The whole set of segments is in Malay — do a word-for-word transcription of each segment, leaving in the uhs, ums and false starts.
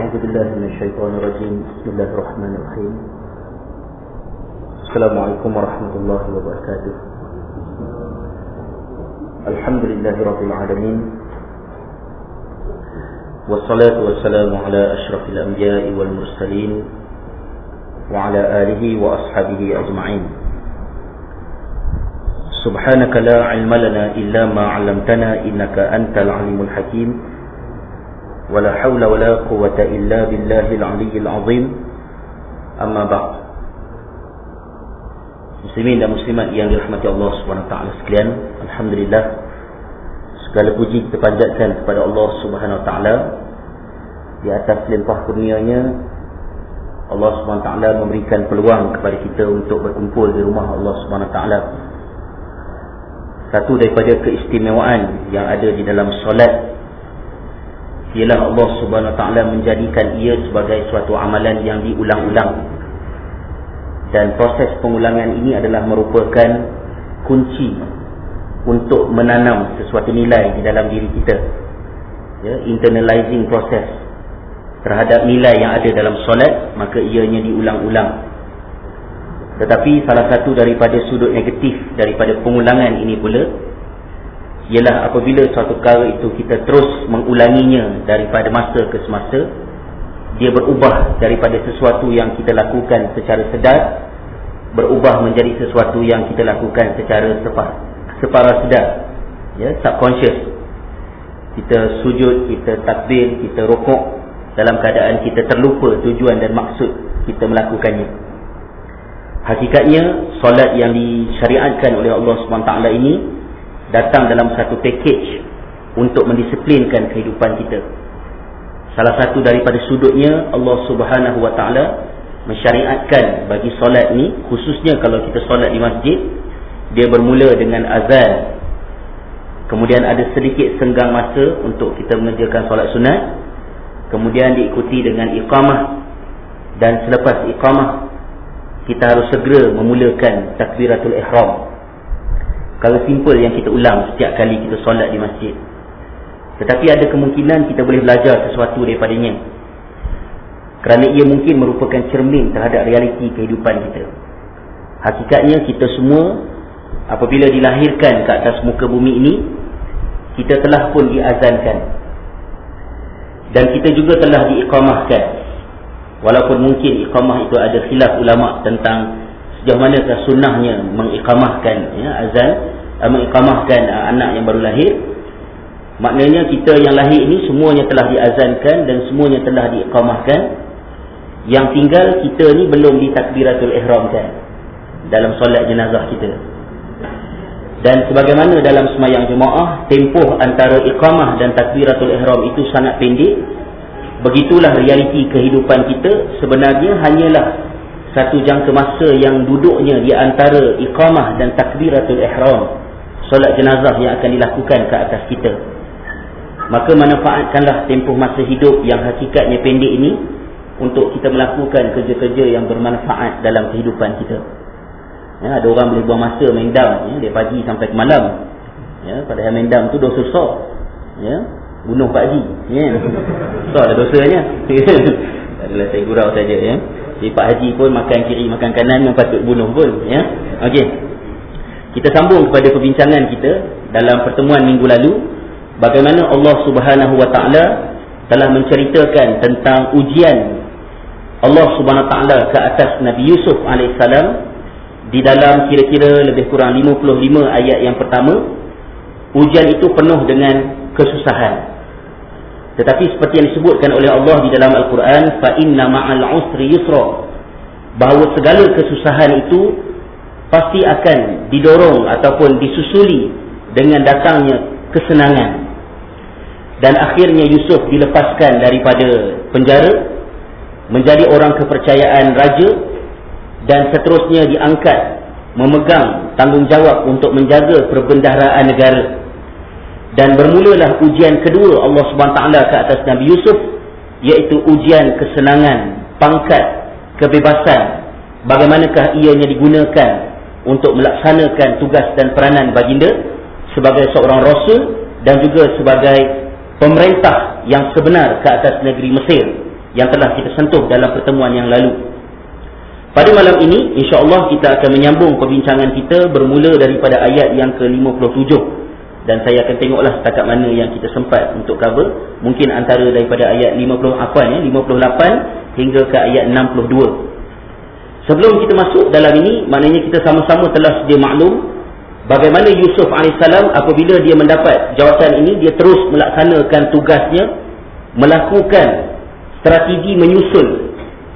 أعوذ بالله من الشيطان الرجيم بسم الله الرحمن الرحيم السلام عليكم ورحمة الله وبركاته الحمد لله رب العالمين والصلاة والسلام على أشرف الأنبياء والمرسلين وعلى آله وأصحابه أجمعين سبحانك لا علم لنا إلا ما علمتنا إنك أنت العليم الحكيم ولا حول ولا قوة إلا بالله العلي العظيم أما بعد. Muslimin dan muslimat yang dirahmati Allah Subhanahu wa taala sekalian, alhamdulillah segala puji kita panjatkan kepada Allah Subhanahu wa taala. Di atas limpah kurnianya Allah Subhanahu wa taala memberikan peluang kepada kita untuk berkumpul di rumah Allah Subhanahu wa taala. Satu daripada keistimewaan yang ada di dalam solat ialah Allah Subhanahu wa taala menjadikan ia sebagai suatu amalan yang diulang-ulang. Dan proses pengulangan ini adalah merupakan kunci untuk menanam sesuatu nilai di dalam diri kita. Ya, internalizing proses terhadap nilai yang ada dalam solat, maka ianya diulang-ulang. Tetapi salah satu daripada sudut negatif daripada pengulangan ini pula ialah apabila suatu perkara itu kita terus mengulanginya daripada masa ke semasa, dia berubah daripada sesuatu yang kita lakukan secara sedar, berubah menjadi sesuatu yang kita lakukan secara separ, separa sedar, ya, subconscious. Kita sujud, kita takbir, kita rukuk dalam keadaan kita terlupa tujuan dan maksud kita melakukannya. Hakikatnya solat yang disyariatkan oleh Allah subhanahu wa taala ini datang dalam satu package untuk mendisiplinkan kehidupan kita. Salah satu daripada sudutnya, Allah Subhanahu wa taala mensyariatkan bagi solat ni, khususnya kalau kita solat di masjid, dia bermula dengan azan. Kemudian ada sedikit senggang masa untuk kita mengerjakan solat sunat. Kemudian diikuti dengan iqamah. Dan selepas iqamah, kita harus segera memulakan takbiratul ihram. Kalau simple yang kita ulang setiap kali kita solat di masjid. Tetapi ada kemungkinan kita boleh belajar sesuatu daripadanya, kerana ia mungkin merupakan cermin terhadap realiti kehidupan kita. Hakikatnya kita semua apabila dilahirkan ke atas muka bumi ini, kita telah pun diazankan. Dan kita juga telah diiqamahkan. Walaupun mungkin iqamah itu ada khilaf ulama tentang sejauh manakah sunnahnya mengiqamahkan, ya, azan, uh, mengiqamahkan uh, anak yang baru lahir. Maknanya kita yang lahir ini semuanya telah diazankan dan semuanya telah diiqamahkan. Yang tinggal kita ni belum ditakbiratul ihramkan dalam solat jenazah kita. Dan sebagaimana dalam sembahyang jemaah, tempoh antara iqamah dan takbiratul ihram itu sangat pendek. Begitulah realiti kehidupan kita sebenarnya hanyalah satu jangka masa yang duduknya di antara iqamah dan takbiratul ihram, solat jenazah yang akan dilakukan ke atas kita. Maka manfaatkanlah tempoh masa hidup yang hakikatnya pendek ini untuk kita melakukan kerja-kerja yang bermanfaat dalam kehidupan kita. Ya, ada orang boleh buang masa main dam, ya, dari pagi sampai ke malam. Ya, padahal main dam tu dosa besar. Ya, bunuh Pak Haji, ya. Besar dah dosanya. Adalah saya gurau saja, ya. Jadi Pak Haji pun makan kiri makan kanan yang patut bunuh pun, ya. Okey. Kita sambung kepada perbincangan kita dalam pertemuan minggu lalu, bagaimana Allah Subhanahu wa taala telah menceritakan tentang ujian Allah Subhanahu wa taala ke atas Nabi Yusuf alaihissalam di dalam kira-kira lebih kurang lima puluh lima ayat yang pertama. Ujian itu penuh dengan kesusahan. Tetapi seperti yang disebutkan oleh Allah di dalam Al-Quran, fa inna ma'al usri yusra, bahawa segala kesusahan itu pasti akan didorong ataupun disusuli dengan datangnya kesenangan. Dan akhirnya Yusuf dilepaskan daripada penjara, menjadi orang kepercayaan raja, dan seterusnya diangkat memegang tanggungjawab untuk menjaga perbendaharaan negara. Dan bermulalah ujian kedua Allah subhanahu wa taala ke atas Nabi Yusuf, iaitu ujian kesenangan, pangkat, kebebasan. Bagaimanakah ianya digunakan untuk melaksanakan tugas dan peranan baginda sebagai seorang rasul dan juga sebagai pemerintah yang sebenar ke atas negeri Mesir yang telah kita sentuh dalam pertemuan yang lalu. Pada malam ini insya-Allah kita akan menyambung perbincangan kita bermula daripada ayat yang ke lima puluh tujuh, dan saya akan tengoklah setakat mana yang kita sempat untuk cover. Mungkin antara daripada ayat lima puluh afwan ya lima puluh lapan hingga ke ayat enam puluh dua. Sebelum kita masuk dalam ini, maknanya kita sama-sama telah sedia maklum bagaimana Yusuf alaihissalam apabila dia mendapat jawatan ini, dia terus melaksanakan tugasnya, melakukan strategi menyusun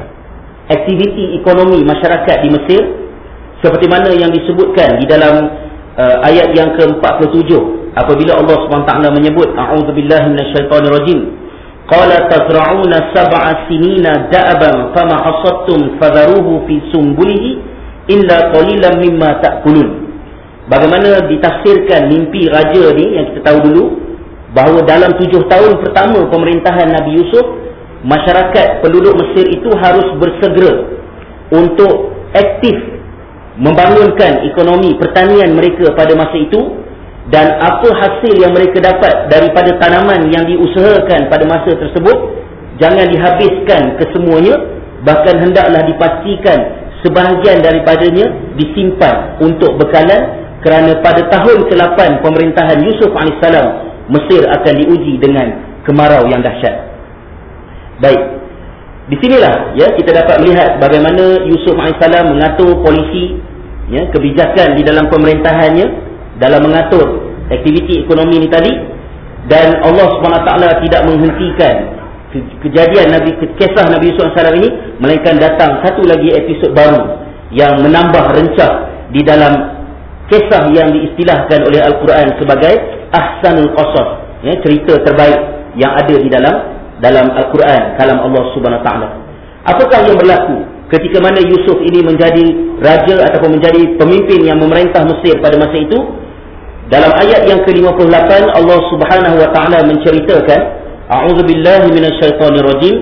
aktiviti ekonomi masyarakat di Mesir seperti mana yang disebutkan di dalam uh, ayat yang ke empat puluh tujuh apabila Allah Subhanahu wa taala menyebut a'udzubillahi minasyaitonirrajim, qala tazra'una sab'a sinina da'aban fama hasadtum fadharuhu fi sumbulihi illa qalilan mimma ta'kulun. Bagaimana ditafsirkan mimpi raja ni yang kita tahu dulu, bahawa dalam tujuh tahun pertama pemerintahan Nabi Yusuf, masyarakat penduduk Mesir itu harus bersegera untuk aktif membangunkan ekonomi pertanian mereka pada masa itu, dan apa hasil yang mereka dapat daripada tanaman yang diusahakan pada masa tersebut jangan dihabiskan kesemuanya, bahkan hendaklah dipastikan sebahagian daripadanya disimpan untuk bekalan, kerana pada tahun ke lapan pemerintahan Yusuf alaihissalam, Mesir akan diuji dengan kemarau yang dahsyat. Baik, di sinilah ya kita dapat melihat bagaimana Yusuf alaihissalam mengatur polisi, ya, kebijakan di dalam pemerintahannya dalam mengatur aktiviti ekonomi ini tadi, dan Allah subhanahu wa taala tidak menghentikan kejadian Nabi, kisah Nabi Yusuf alaihissalam ini, melainkan datang satu lagi episod baru yang menambah rencah di dalam kisah yang diistilahkan oleh Al-Quran sebagai ahsanul qasas, ya, cerita terbaik yang ada di dalam dalam Al-Quran, kalam Allah Subhanahu Wa Taala. Apakah yang berlaku ketika mana Yusuf ini menjadi raja ataupun menjadi pemimpin yang memerintah Mesir pada masa itu? Dalam ayat yang ke lima puluh lapan Allah Subhanahu Wa Taala menceritakan, a'udzubillahi minasyaitonirrajim,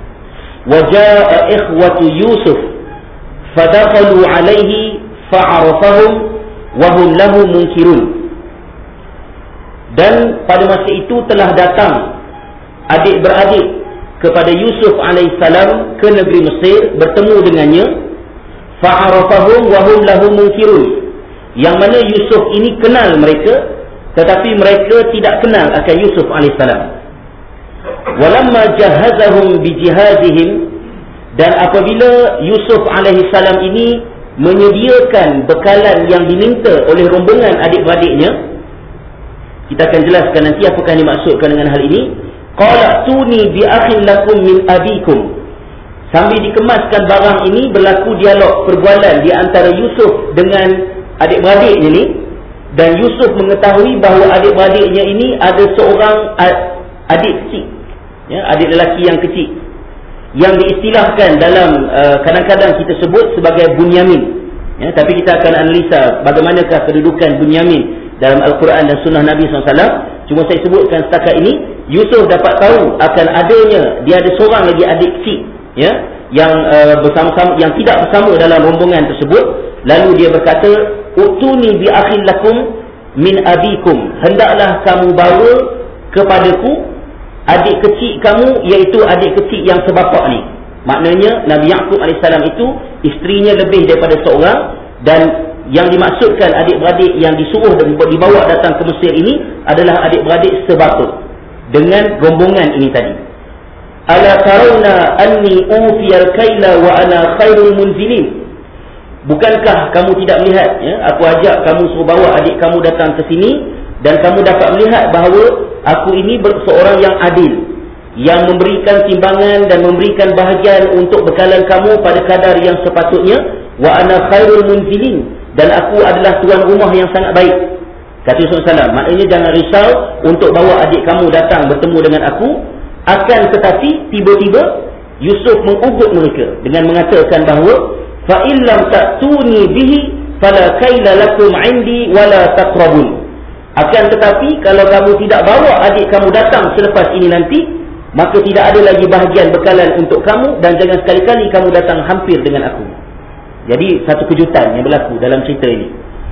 wa jaa'a ikhwatu Yusuf fadakhalu alaihi fa'arafahum wa hum lahu munkirun. Dan pada masa itu telah datang adik-beradik kepada Yusuf alaihissalam ke negeri Mesir, bertemu dengannya, fa'arafahum wa hum lahu munkirun, yang mana Yusuf ini kenal mereka tetapi mereka tidak kenal akan Yusuf alaihissalam. Walamma jahazahum bijihazihim, dan apabila Yusuf alaihissalam ini menyediakan bekalan yang diminta oleh rombongan adik-beradiknya, kita akan jelaskan nanti apakah yang dimaksudkan dengan hal ini. Qala tuni bi akhin lakum min abikum, sambil dikemaskan barang ini berlaku dialog perbualan di antara Yusuf dengan adik-beradiknya ni, dan Yusuf mengetahui bahawa adik-beradiknya ini ada seorang adik kecil, ya, adik lelaki yang kecil, yang diistilahkan dalam uh, kadang-kadang kita sebut sebagai Bunyamin, ya, tapi kita akan analisa bagaimanakah kedudukan Bunyamin dalam Al-Quran dan Sunnah Nabi sallallahu alaihi wasallam. Cuma saya sebutkan setakat ini, Yusuf dapat tahu akan adanya, dia ada seorang lagi adik kecil, ya, yang uh, bersama-sama, yang tidak bersama dalam rombongan tersebut. Lalu dia berkata, utuni bi akhin lakum min abikum, hendaklah kamu bawa kepadaku adik kecil kamu, iaitu adik kecil yang sebapak ni. Maknanya Nabi Yaqub alaihissalam itu isterinya lebih daripada seorang, dan yang dimaksudkan adik-beradik yang disuruh dan dibawa datang ke Mesir ini adalah adik-beradik sebapa dengan rombongan ini tadi. Ala tarawna anni ufiyal kaila wa ana khairul munzilin, bukankah kamu tidak melihat, ya, aku ajak kamu suruh bawa adik kamu datang ke sini, dan kamu dapat melihat bahawa aku ini seorang yang adil, yang memberikan timbangan dan memberikan bahagian untuk bekalan kamu pada kadar yang sepatutnya. Wa ana khairul munzilin, dan aku adalah tuan rumah yang sangat baik, kata Yusuf alaihi salam. Maknanya jangan risau untuk bawa adik kamu datang bertemu dengan aku. Akan tetapi tiba-tiba Yusuf mengugut mereka dengan mengatakan bahawa fa in lam ta'tuni bihi fala kaila lakum 'indi wala taqrabun. Akan tetapi kalau kamu tidak bawa adik kamu datang selepas ini nanti, maka tidak ada lagi bahagian bekalan untuk kamu, dan jangan sekali-kali kamu datang hampir dengan aku. Jadi satu kejutan yang berlaku dalam cerita ini.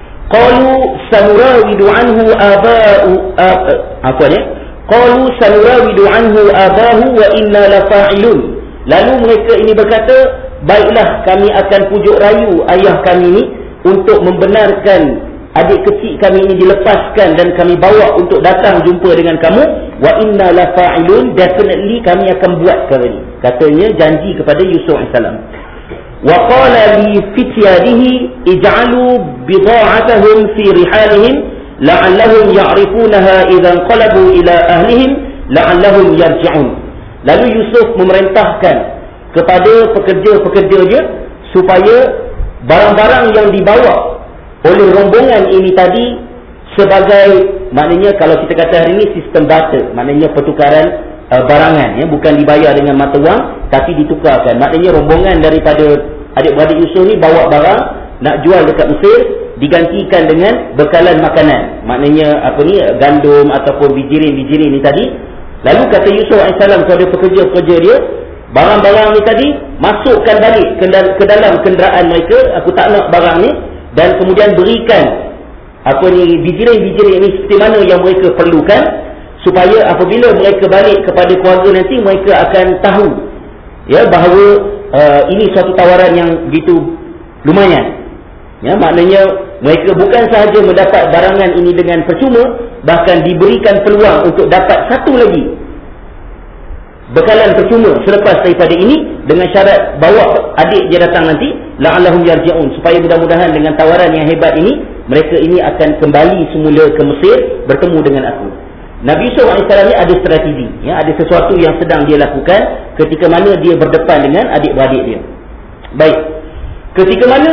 Qalu sanurawidu anhu aba'u apa ni? Qalu sanurawidu anhu abahu wa inna lafa'ilun. Lalu mereka ini berkata, baiklah kami akan pujuk rayu ayah kami ini untuk membenarkan adik kecil kami ini dilepaskan dan kami bawa untuk datang jumpa dengan kamu. Wa inna la fa'ilun, definitely kami akan buat perkara ini. Katanya janji kepada Yusuf alaihi salam. Wa qala li fityadihi ij'alu bida'atahum fi rihalihim la'allahum ya'rifunaha idza qalabu ila ahlihim la'allahum yarji'un. Lalu Yusuf memerintahkan kepada pekerja-pekerjanya supaya barang-barang yang dibawa oleh rombongan ini tadi sebagai, maknanya kalau kita kata hari ini sistem barter, maknanya pertukaran uh, barangan, ya, bukan dibayar dengan mata wang tapi ditukarkan. Maknanya rombongan daripada adik-beradik Yusuf ni bawa barang nak jual dekat Mesir, digantikan dengan bekalan makanan, maknanya apa ni, gandum ataupun bijirin-bijirin ni tadi. Lalu kata Yusuf alaihi salam kepada pekerja-pekerja dia, barang-barang ni tadi masukkan balik ke dalam kenderaan mereka, aku tak nak barang ni, dan kemudian berikan apa ni, bijirin-bijirin ni seperti mana yang mereka perlukan, supaya apabila mereka balik kepada keluarga nanti, mereka akan tahu, ya, bahawa uh, ini suatu tawaran yang begitu lumayan. Ya, maknanya mereka bukan sahaja mendapat barangan ini dengan percuma, bahkan diberikan peluang untuk dapat satu lagi bekalan percuma selepas daripada ini, dengan syarat bawa adik dia datang nanti, la'allahum yarji'un, supaya mudah-mudahan dengan tawaran yang hebat ini, mereka ini akan kembali semula ke Mesir bertemu dengan aku. Nabi Yusuf alaihi salam ni ada strategi, ya, ada sesuatu yang sedang dia lakukan ketika mana dia berdepan dengan adik-beradik dia. Baik, ketika mana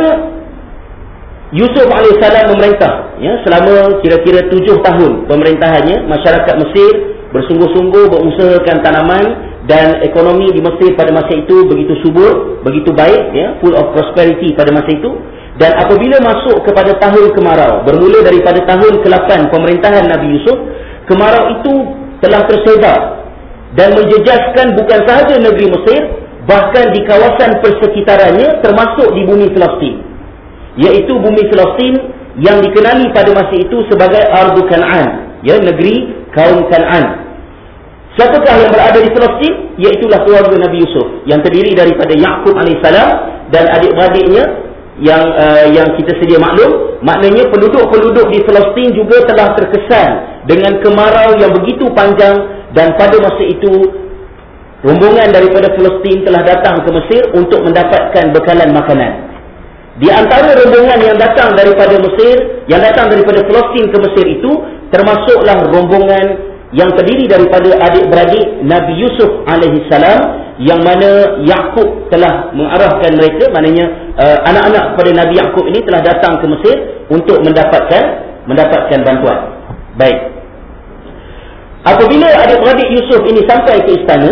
Yusuf alaihi salam memerintah, ya, selama kira-kira tujuh tahun pemerintahannya, masyarakat Mesir bersungguh-sungguh berusahakan tanaman, dan ekonomi di Mesir pada masa itu begitu subur, begitu baik, ya, full of prosperity pada masa itu. Dan apabila masuk kepada tahun kemarau, bermula daripada tahun ke lapan pemerintahan Nabi Yusuf, kemarau itu telah tersebar dan menjejaskan bukan sahaja negeri Mesir, bahkan di kawasan persekitarannya, termasuk di bumi Palestin, iaitu bumi Palestin yang dikenali pada masa itu sebagai Ardu Kan'an, ya, negeri kaum Kan'an. Siapakah yang berada di Palestin? Iaitulah keluarga Nabi Yusuf, yang terdiri daripada Yaqub alaihissalam dan adik-beradiknya yang uh, yang kita sedia maklum. Maknanya penduduk-penduduk di Palestin juga telah terkesan dengan kemarau yang begitu panjang, dan pada masa itu rombongan daripada Palestin telah datang ke Mesir untuk mendapatkan bekalan makanan. Di antara rombongan yang datang daripada Mesir, yang datang daripada Palestin ke Mesir itu, termasuklah rombongan yang terdiri daripada adik-beradik Nabi Yusuf alaihi salam, yang mana Yaqub telah mengarahkan mereka, maknanya uh, anak-anak pada Nabi Yaqub ini telah datang ke Mesir untuk mendapatkan mendapatkan bantuan. Baik. Apabila adik-beradik Yusuf ini sampai ke istana,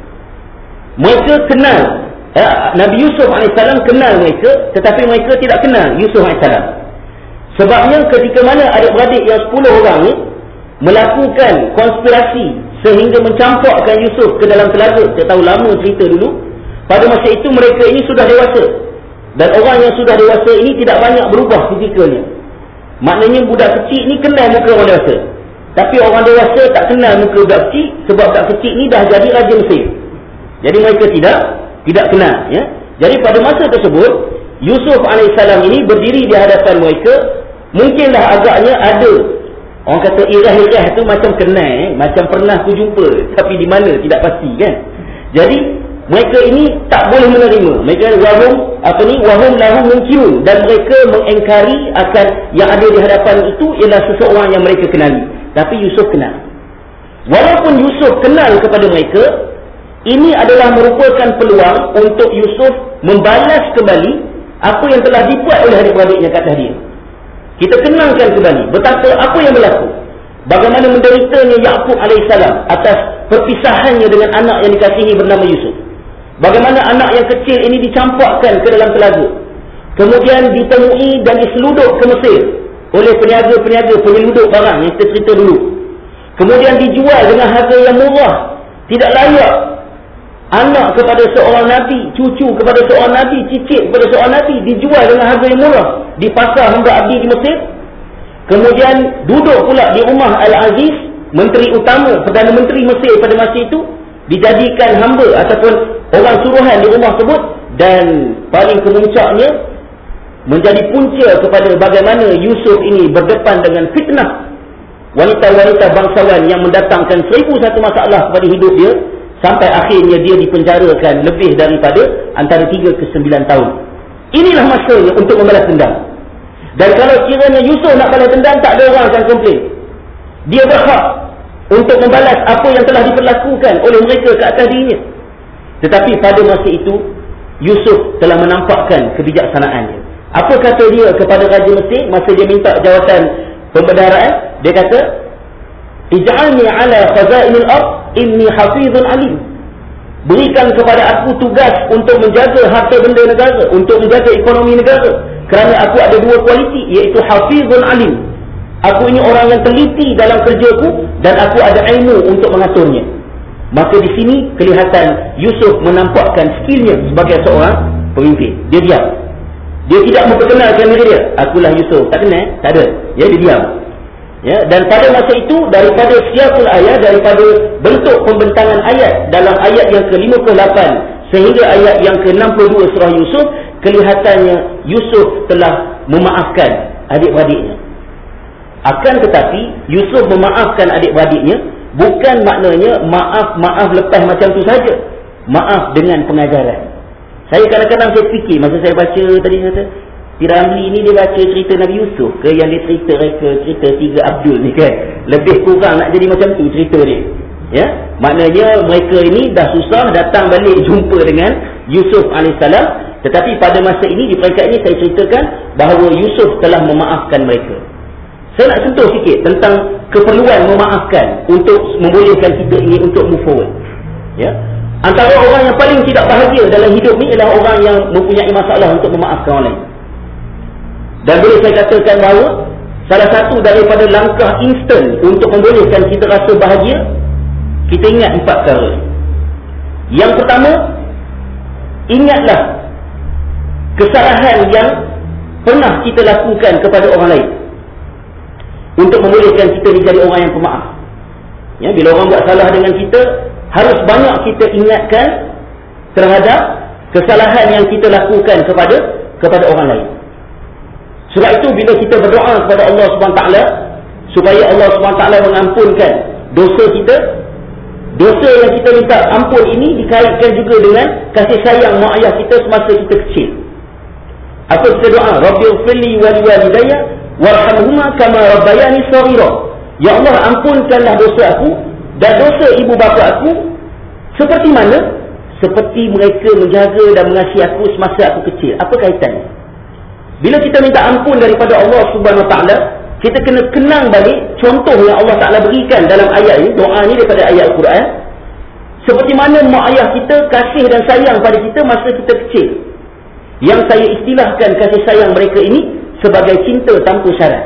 mereka kenal, eh, Nabi Yusuf alaihi salam kenal mereka, tetapi mereka tidak kenal Yusuf alaihi salam. Sebabnya ketika mana adik-beradik yang sepuluh orang ni melakukan konspirasi sehingga mencampakkan Yusuf ke dalam telaga, tak tahu lama cerita dulu, pada masa itu mereka ini sudah dewasa, dan orang yang sudah dewasa ini tidak banyak berubah fizikalnya. Maknanya budak kecil ni kenal muka orang dewasa, tapi orang dewasa tak kenal muka budak kecil, sebab budak kecil ni dah jadi raja Mesir. Jadi mereka tidak tidak kenal, ya. Jadi pada masa tersebut Yusuf alaihissalam ini berdiri di hadapan mereka. Mungkinlah agaknya ada, orang kata irah-irah tu macam kenal, eh? macam pernah aku jumpa, tapi di mana tidak pasti, kan. Jadi mereka ini tak boleh menerima. Mereka wahum apa ni wahum lahum munkirun, dan mereka mengingkari akan yang ada di hadapan itu ialah seseorang yang mereka kenali. Tapi Yusuf kenal. Walaupun Yusuf kenal kepada mereka, ini adalah merupakan peluang untuk Yusuf membalas kembali apa yang telah dibuat oleh adik-beradiknya kat dia. Kita kenangkan kembali betapa apa yang berlaku, bagaimana menderitanya Yaqub alaihissalam atas perpisahannya dengan anak yang dikasihi bernama Yusuf. Bagaimana anak yang kecil ini dicampakkan ke dalam telaga, kemudian ditemui dan diseluduk ke Mesir oleh peniaga-peniaga penyelundup barang yang kita cerita dulu. Kemudian dijual dengan harga yang murah, tidak layak. Anak kepada seorang Nabi, cucu kepada seorang Nabi, cicit kepada seorang Nabi, dijual dengan harga yang murah di pasar hamba abdi di Mesir. Kemudian duduk pula di rumah Al-Aziz, menteri utama, Perdana Menteri Mesir pada masa itu, dijadikan hamba ataupun orang suruhan di rumah tersebut, dan paling kemuncaknya menjadi punca kepada bagaimana Yusuf ini berdepan dengan fitnah wanita-wanita bangsawan yang mendatangkan seribu satu masalah kepada hidup dia, sampai akhirnya dia dipenjarakan lebih daripada antara tiga ke sembilan tahun. Inilah masanya untuk membalas dendam. Dan kalau kiranya Yusuf nak balas dendam, tak ada orang akan komplain. Dia berhak untuk membalas apa yang telah diperlakukan oleh mereka ke atas dirinya. Tetapi pada masa itu, Yusuf telah menampakkan kebijaksanaannya. Apa kata dia kepada Raja Mesir masa dia minta jawatan pembendaraan? Dia kata, ij'alni ala khazainil ard inni hafizun alim. Berikan kepada aku tugas untuk menjaga harta benda negara, untuk menjaga ekonomi negara, kerana aku ada dua kualiti, iaitu hafizun alim. Aku ini orang yang teliti dalam kerjaku, dan aku ada ilmu untuk mengaturnya. Maka di sini kelihatan Yusuf menampakkan skillnya sebagai seorang pemimpin. Dia diam. Dia tidak memperkenalkan diri dia. Akulah Yusuf. Tak kenal? Tak ada. Ya, dia diam. Ya, dan pada masa itu, daripada siapul ayat, daripada bentuk pembentangan ayat dalam ayat yang ke lima puluh lapan sehingga ayat yang ke enam puluh dua surah Yusuf, kelihatannya Yusuf telah memaafkan adik-beradiknya. Akan tetapi Yusuf memaafkan adik-beradiknya bukan maknanya maaf-maaf lepas macam tu saja. Maaf dengan pengajaran. Saya kadang-kadang saya fikir masa saya baca tadi, kata Piramli ni dia baca cerita Nabi Yusuf ke yang dia cerita ke cerita tiga Abdul ni kan? Lebih kurang nak jadi macam tu cerita dia. Ya, maknanya mereka ini dah susah datang balik jumpa dengan Yusuf alaihissalam, tetapi pada masa ini, di peringkat ini saya ceritakan bahawa Yusuf telah memaafkan mereka. Saya nak sentuh sikit tentang keperluan memaafkan untuk membolehkan kita ini untuk move forward. Ya, antara orang yang paling tidak bahagia dalam hidup ni ialah orang yang mempunyai masalah untuk memaafkan orang lain. Dan boleh saya katakan bahawa salah satu daripada langkah instan untuk membolehkan kita rasa bahagia, kita ingat empat perkara. Yang pertama, ingatlah kesalahan yang pernah kita lakukan kepada orang lain untuk membolehkan kita menjadi orang yang pemaaf. Ya, bila orang buat salah dengan kita, harus banyak kita ingatkan terhadap kesalahan yang kita lakukan kepada kepada orang lain. Sebab itu bila kita berdoa kepada Allah subhanahu wa taala supaya Allah subhanahu wa taala mengampunkan dosa kita, dosa yang kita minta ampun ini dikaitkan juga dengan kasih sayang mak ayah kita semasa kita kecil. Apa kita doa? Rabbighfirli wa liwalidayya warhamhuma kama rabbayani shaghira. Ya Allah, ampunkanlah dosa aku dan dosa ibu bapa aku seperti mana? Seperti mereka menjaga dan mengasihi aku semasa aku kecil. Apa kaitannya? Bila kita minta ampun daripada Allah Subhanahu Wa Taala, kita kena kenang balik contoh yang Allah Taala berikan dalam ayat ini, doa ini daripada ayat Al-Quran. Seperti mana mak ayah kita kasih dan sayang pada kita masa kita kecil. Yang saya istilahkan kasih sayang mereka ini sebagai cinta tanpa syarat.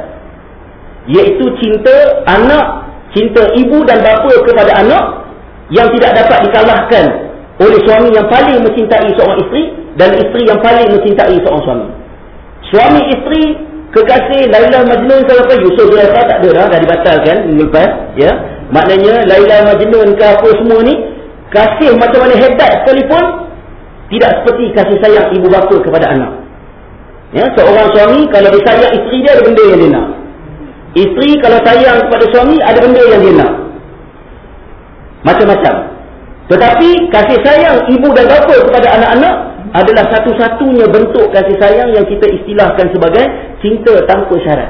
Iaitu cinta anak, cinta ibu dan bapa kepada anak yang tidak dapat dikalahkan oleh suami yang paling mencintai seorang isteri dan isteri yang paling mencintai seorang suami. Suami isteri, kekasih, Laila Majnun ke apa, Yusuf Zulaikha tak ada dah, dah dibatalkan minggu lepas. Ya, maknanya Laila Majnun ke apa semua ni, kasih macam mana hebat sekalipun, tidak seperti kasih sayang ibu bapa kepada anak. Ya, seorang suami kalau dia sayang isteri dia, ada benda yang dia nak. Isteri kalau sayang kepada suami, ada benda yang dia nak. Macam-macam. Tetapi kasih sayang ibu dan bapa kepada anak-anak adalah satu-satunya bentuk kasih sayang yang kita istilahkan sebagai cinta tanpa syarat.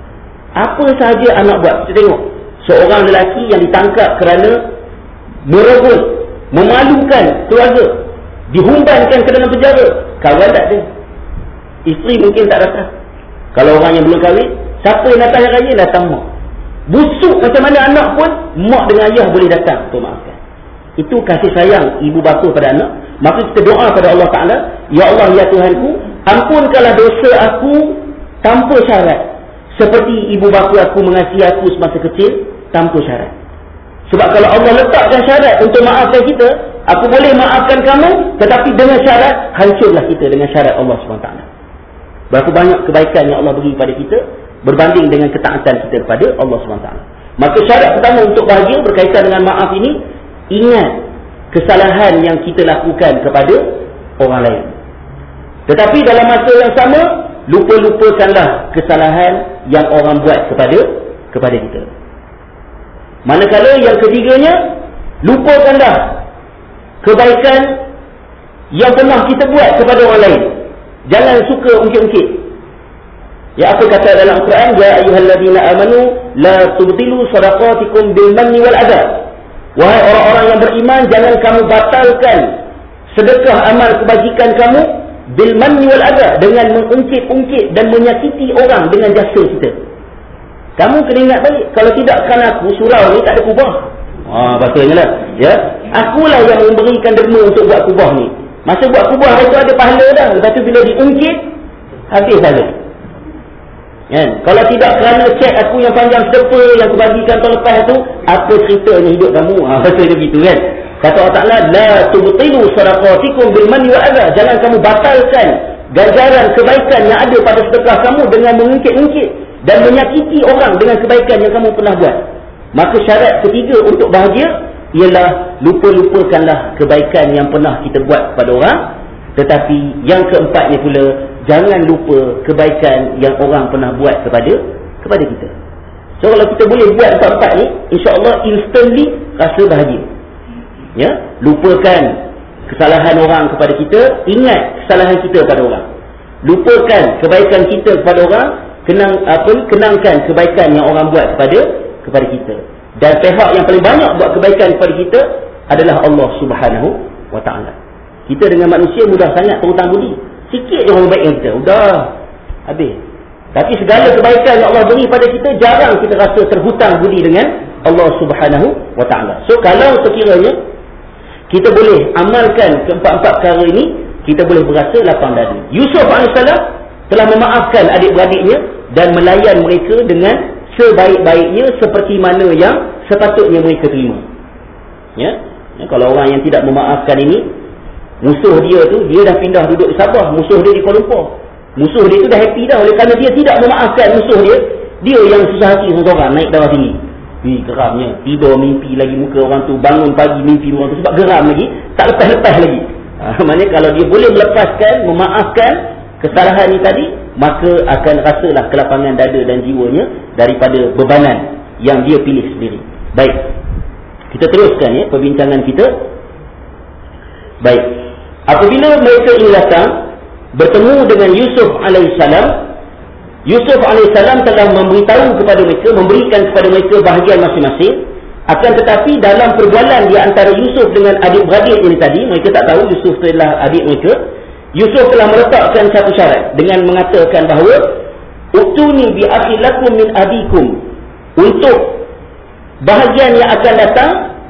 Apa sahaja anak buat, kita tengok seorang lelaki yang ditangkap kerana merebut, memalukan keluarga, dihumbankan ke dalam penjara, kawan tak ada, isteri mungkin tak datang. Kalau orang yang belum kahwin, siapa yang datang hari raya? Datang mak. Busuk macam mana anak pun, mak dengan ayah boleh datang untuk maafkan. Itu kasih sayang ibu bapa pada anak. Maka kita doa pada Allah Ta'ala, Ya Allah, Ya Tuhanku, ampunkanlah dosa aku tanpa syarat, seperti ibu bapa aku mengasihi aku semasa kecil tanpa syarat. Sebab kalau Allah letakkan syarat untuk maafkan kita, aku boleh maafkan kamu, tetapi dengan syarat, hancurlah kita dengan syarat Allah subhanahu wa taala. Berapa banyak kebaikan yang Allah beri pada kita berbanding dengan ketaatan kita kepada Allah subhanahu wa taala. Maka syarat pertama untuk bahagia berkaitan dengan maaf ini, ingat kesalahan yang kita lakukan kepada orang lain. Tetapi dalam masa yang sama, lupa-lupakanlah kesalahan yang orang buat kepada kepada kita. Manakala yang ketiganya, lupakanlah kebaikan yang pernah kita buat kepada orang lain. Jangan suka ungkit-ungkit. Ya, apa kata dalam Al-Quran? Ya ayyuhalladzina amanu la tubtilu shadaqatikum bil manni wal adha. Wahai orang-orang yang beriman, jangan kamu batalkan sedekah amal kebajikan kamu bil manni wal adha, dengan mengungkit-ungkit dan menyakiti orang dengan jasa kita. Kamu kena ingat balik, kalau tidak kan aku surau ni tak ada kubah. Ah, bahasanya lah, ya. Akulah yang memberikan derma untuk buat kubah ni. Masa buat kubah itu ada pahala dah. Lepas tu bila diungkit, habis saja. Kan? Kalau tidak kerana cek aku yang panjang sedepa yang aku bagikan tahun lepas tu, apa ceritanya hidup kamu? Ha, bahasanya begitu kan. Kata Allah Ta'ala, la tubtilu shadaqatikum bil manni wal adha. Jangan kamu batalkan ganjaran kebaikan yang ada pada sedekah kamu dengan mengungkit-ungkit dan menyakiti orang dengan kebaikan yang kamu pernah buat. Maka syarat ketiga untuk bahagia ialah lupa-lupakanlah kebaikan yang pernah kita buat kepada orang. Tetapi yang keempatnya pula, jangan lupa kebaikan yang orang pernah buat kepada kepada kita. So kalau kita boleh buat empat-empat ni, insya-Allah instantly rasa bahagia. Ya, lupakan kesalahan orang kepada kita, ingat kesalahan kita kepada orang. Lupakan kebaikan kita kepada orang, kenang apa kenangkan kebaikan yang orang buat kepada kepada kita. Dan pihak yang paling banyak buat kebaikan kepada kita adalah Allah Subhanahu wa taala. Kita dengan manusia mudah sangat berhutang budi. Sikit je orang baik dengan kita, udah habis. Tapi segala kebaikan yang Allah beri pada kita, jarang kita rasa terhutang budi dengan Allah Subhanahu wa taala. So kalau sekiranya kita boleh amalkan keempat-empat perkara ini, kita boleh berasa lapang dada. Yusuf alaihissalam telah memaafkan adik-beradiknya dan melayan mereka dengan sebaik-baiknya seperti mana yang sepatutnya mereka terima. Ya? Ya, kalau orang yang tidak memaafkan ini, musuh dia tu, dia dah pindah duduk di Sabah, musuh dia di Kuala Lumpur. Musuh dia tu dah happy dah, oleh kerana dia tidak memaafkan musuh dia, dia yang susah hati seorang naik darah tinggi. Ih, geramnya. Tidur mimpi lagi muka orang tu, bangun pagi mimpi orang tu, sebab geram lagi, tak lepas-lepas lagi. Ha, maknanya kalau dia boleh melepaskan, memaafkan kesalahan ni tadi, maka akan rasalah kelapangan dada dan jiwanya daripada bebanan yang dia pilih sendiri. Baik, kita teruskan ya perbincangan kita. Baik, apabila mereka ini datang bertemu dengan Yusuf alaihissalam, Yusuf alaihissalam telah memberitahu kepada mereka, memberikan kepada mereka bahagian masing-masing. Akan tetapi dalam perbualan di antara Yusuf dengan adik-beradik ini tadi, mereka tak tahu Yusuf adalah adik mereka. Yusuf telah meletakkan satu syarat dengan mengatakan bahawa utuni bi akhi lakum min abikum, untuk bahagian yang akan datang,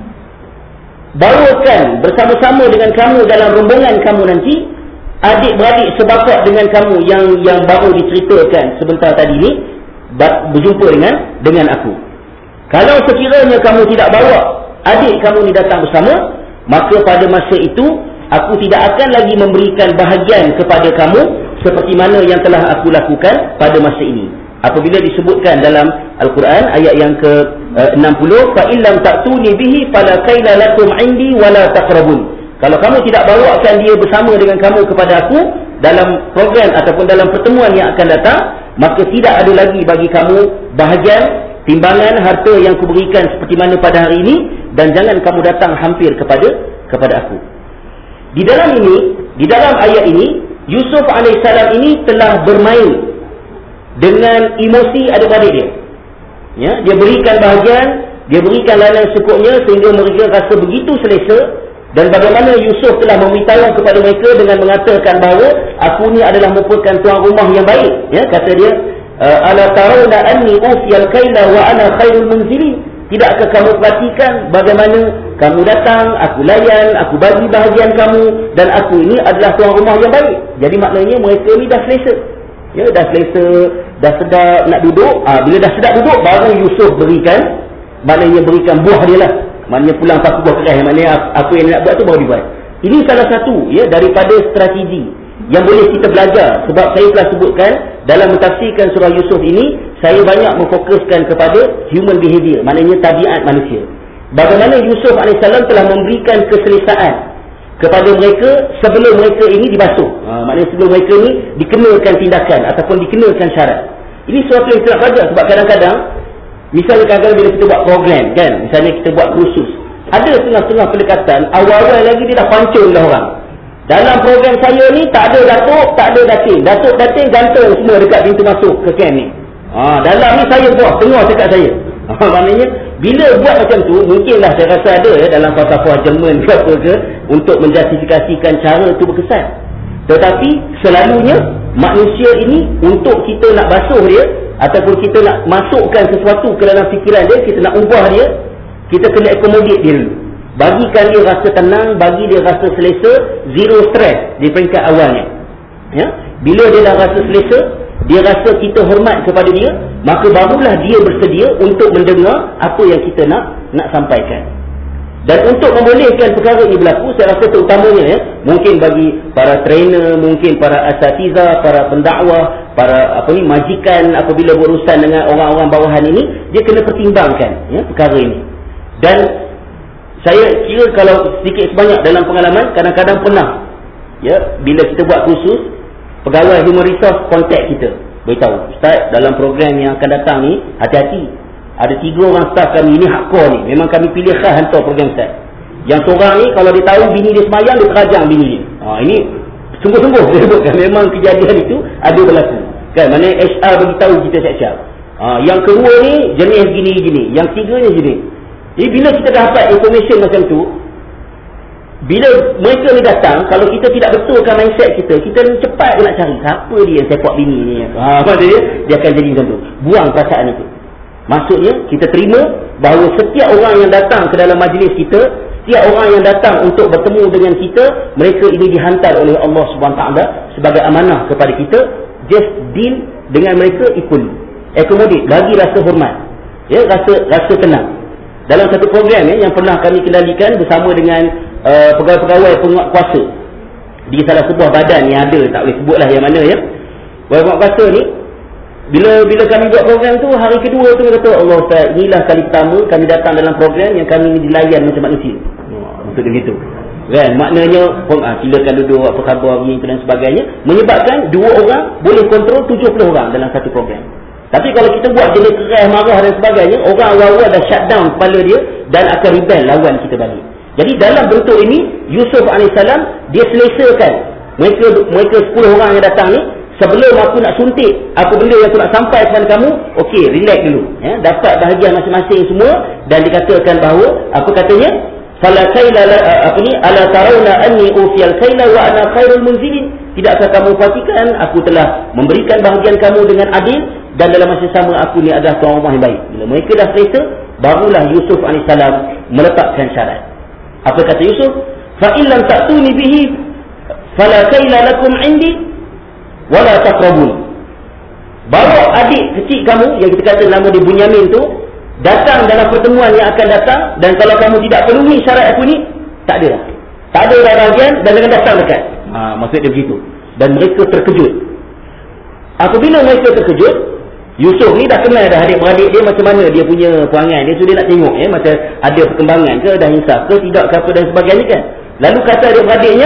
bawakan bersama-sama dengan kamu dalam rombongan kamu nanti adik-beradik sebapak dengan kamu yang yang baru diceritakan sebentar tadi ni, berjumpa dengan dengan aku. Kalau sekiranya kamu tidak bawa adik kamu ni datang bersama, maka pada masa itu aku tidak akan lagi memberikan bahagian kepada kamu seperti mana yang telah aku lakukan pada masa ini. Apabila disebutkan dalam Al-Quran ayat yang ke enam puluh, fa illam ta'tuni bihi fala kaila lakum 'indi wala taqrabun. Kalau kamu tidak bawakan dia bersama dengan kamu kepada aku dalam program ataupun dalam pertemuan yang akan datang, maka tidak ada lagi bagi kamu bahagian, timbangan harta yang kuberikan seperti mana pada hari ini, dan jangan kamu datang hampir kepada kepada aku. Di dalam ini, di dalam ayat ini, Yusuf alaihissalam ini telah bermain dengan emosi adik-adik dia. Ya, dia berikan bahagian, dia berikan layanan secukupnya sehingga mereka rasa begitu selesa. Dan bagaimana Yusuf telah memberitahu kepada mereka dengan mengatakan bahawa aku ni adalah merupakan tuan rumah yang baik. Ya, kata dia, ala tarawna anni ufiyal kaila wa ana khairul munzilin. Tidakkah kamu perhatikan bagaimana kamu datang, aku layan, aku bagi bahagian kamu, dan aku ini adalah tuan rumah yang baik. Jadi maknanya mereka ni dah selesa. Ya, dah selesa, dah sedap nak duduk. Ha, bila dah sedap duduk, baru Yusuf berikan, maknanya berikan buah dia lah. Maknanya pulang paku buah keras, maknanya apa yang nak buat tu baru dibuat. Ini salah satu ya daripada strategi yang boleh kita belajar. Sebab saya telah sebutkan dalam mentafsirkan surah Yusuf ini, saya banyak memfokuskan kepada human behavior, maknanya tabiat manusia. bagaimana Yusuf alaihissalam telah memberikan keselesaan kepada mereka sebelum mereka ini dibasuh. Ha, maknanya sebelum mereka ini dikenakan tindakan ataupun dikenakan syarat. Ini suatu yang tidak wajar, sebab kadang-kadang misalnya kadang-kadang bila kita buat program kan, misalnya kita buat kursus, ada setengah-setengah pendekatan awal-awal lagi dia dah pancung dah orang. Dalam program saya ni tak ada datuk, tak ada datin. Datuk datin gantung semua dekat pintu masuk ke camp ni. Ha, dalam ni saya buat tengah cakap saya. Ha, maknanya bila buat macam tu, mungkinlah saya rasa ada ya dalam falsafah Jerman ke apa ke untuk menjustifikasikan cara tu berkesan. Tetapi selalunya manusia ini untuk kita nak basuh dia ataupun kita nak masukkan sesuatu ke dalam fikiran dia, kita nak ubah dia, kita kena accommodate dia dulu. Bagikan dia rasa tenang, bagi dia rasa selesa, zero stress di peringkat awalnya. Ya? Bila dia dah rasa selesa, dia rasa kita hormat kepada dia, maka barulah dia bersedia untuk mendengar apa yang kita nak nak sampaikan. Dan untuk membolehkan perkara ini berlaku, saya rasa terutamanya ya, mungkin bagi para trainer, mungkin para asatiza, para pendakwah, para apa ni majikan apabila berurusan dengan orang-orang bawahan ini, dia kena pertimbangkan ya perkara ini. Dan saya kira kalau sedikit sebanyak dalam pengalaman, kadang-kadang pernah ya bila kita buat kursus, pegawai human resource kontak kita, beritahu, Ustaz, dalam program yang akan datang ni, hati-hati. Ada tiga orang staff kami ni hardcore ni. Memang kami pilih khas hantar program Ustaz. Yang seorang ni, kalau dia tahu bini dia semayang, dia terajang bini dia. Ha, ini sungguh-sungguh dia sebutkan. Memang kejadian itu ada berlaku. Kan, mana H R beritahu kita siap-siap. Ha, yang kedua ni, jenis gini-gini. Yang tiganya jenis. Jadi bila kita dapat information macam tu, bila mereka ni datang, kalau kita tidak betulkan mindset kita, kita ni cepat nak cari siapa dia yang sepak bini ni. Ha, dia, dia akan jadi macam tu. Buang perasaan itu. Maksudnya kita terima bahawa setiap orang yang datang ke dalam majlis kita, setiap orang yang datang untuk bertemu dengan kita, mereka ini dihantar oleh Allah subhanahu wa taala sebagai amanah kepada kita. Just deal dengan mereka equally, accommodate, bagi rasa hormat, ya, rasa rasa tenang. Dalam satu program ya, yang pernah kami kendalikan bersama dengan uh, pegawai-pegawai penguat kuasa di salah sebuah badan yang ada, tak boleh sebutlah yang mana ya. Pegawai penguat kuasa ni, Bila bila kami buat program tu, hari kedua tu dia kata, Allah Ustaz, inilah kali pertama kami datang dalam program yang kami ni dilayan macam manusia. Oh, maksud dia gitu. Kan? Maknanya, ah, silakan duduk, apa khabar, begini dan sebagainya. Menyebabkan dua orang boleh kontrol tujuh puluh orang dalam satu program. Tapi kalau kita buat jenis keras, marah dan sebagainya, orang awal-awal dah shut down kepala dia dan akan rebel lawan kita balik. Jadi dalam bentuk ini, Yusuf alaihissalam, dia selesakan mereka mereka sepuluh orang yang datang ni. Sebelum aku nak suntik apa benda yang aku nak sampai kepada kamu, okey, relax dulu ya, dapat bahagian masing-masing semua. Dan dikatakan bahawa apa katanya, fala kaila apa ni, ala tarawna anni ufiyal kaila wa ana khairul munzilin. Tidakkah kamu perhatikan aku telah memberikan bahagian kamu dengan adil, dan dalam masa sama aku ni adalah tuan rumah yang baik. Bila mereka dah selesa, barulah Yusuf alaihissalam meletakkan syarat. Apa kata Yusuf? Fa illam ta'tuni bihi fala kaila lakum indi wala taqrabun. Bawa adik kecil kamu yang kita kata nama dia Bunyamin tu datang dalam pertemuan yang akan datang, dan kalau kamu tidak penuhi syarat aku ni, tak ada dah. Tak ada dah bahagian, dan jangan datang dekat. Ha, maksud dia begitu. Dan mereka terkejut. Apabila mereka terkejut, Yusuf ni dah kenal dah adik-beradik dia macam mana dia punya perangai dia, so dia nak tengok ya, macam ada perkembangan ke, dah insaf ke tidak ke apa dan sebagainya kan. Lalu kata adik-beradiknya,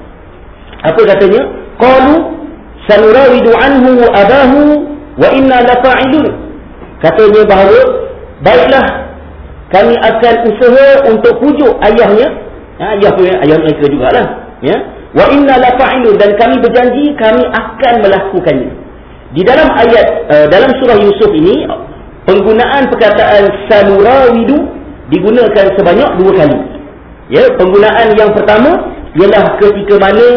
apa katanya? Qalu sanurawidu anhu abahu wa inna lafa'ilun. Katanya bahawa baiklah, kami akan usaha untuk pujuk ayahnya, ya, ayah punya ayah mereka jugalah ya, wa inna lafa'ilun, dan kami berjanji kami akan melakukannya. Di dalam ayat uh, dalam surah Yusuf ini, penggunaan perkataan sanurawidu digunakan sebanyak dua kali ya. Penggunaan yang pertama ialah ketika mana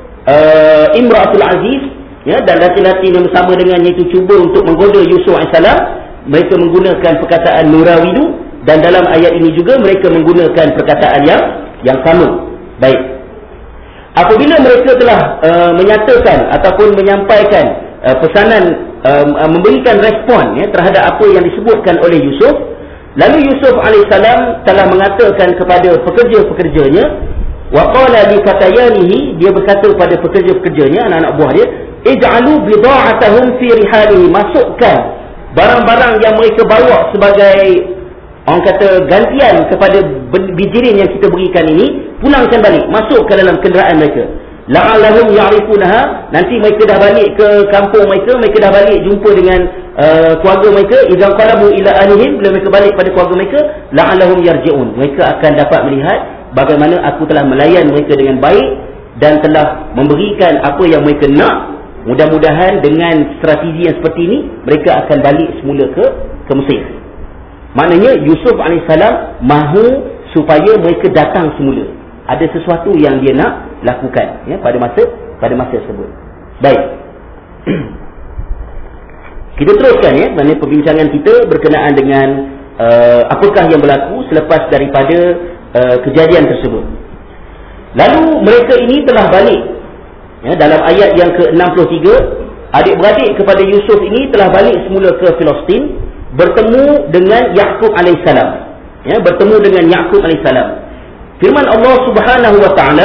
uh, Imratul Aziz ya, dan laki-laki yang bersama dengannya itu cuba untuk menggoda Yusuf alaihissalam, mereka menggunakan perkataan nurawidu, dan dalam ayat ini juga mereka menggunakan perkataan yang yang sama. Baik, apabila mereka telah uh, menyatakan ataupun menyampaikan uh, pesanan, uh, memberikan respon ya, terhadap apa yang disebutkan oleh Yusuf, lalu Yusuf alaihissalam telah mengatakan kepada pekerja-pekerjanya, wa qala li fatayanihi, dia berkata kepada pekerja-pekerjanya, anak-anak buah dia, ij'alu bida'atahum fi rihalihi, masukkan barang-barang yang mereka bawa sebagai orang kata gantian kepada bijirin yang kita berikan ini, pulangkan balik, masuk ke dalam kenderaan mereka. La'allahum ya'rifunaha, nanti mereka dah balik ke kampung mereka, mereka dah balik jumpa dengan uh, keluarga mereka. Idza qalabu ila ahlihim, bila mereka balik pada keluarga mereka, la'allahum yarji'un, mereka akan dapat melihat bagaimana aku telah melayan mereka dengan baik dan telah memberikan apa yang mereka nak. Mudah-mudahan dengan strategi yang seperti ini mereka akan balik semula ke ke Mesir. Maknanya Yusuf alaihissalam mahu supaya mereka datang semula. Ada sesuatu yang dia nak lakukan, ya, pada masa pada masa tersebut. Baik. Kita teruskan, ya, maknanya perbincangan kita berkenaan dengan uh, apakah yang berlaku selepas daripada uh, kejadian tersebut. Lalu mereka ini telah balik, ya, dalam ayat yang ke enam puluh tiga, adik-beradik kepada Yusuf ini telah balik semula ke Palestin, bertemu dengan Yaqub alaihissalam, ya, bertemu dengan Yaqub alaihissalam. Firman Allah Subhanahu wa taala,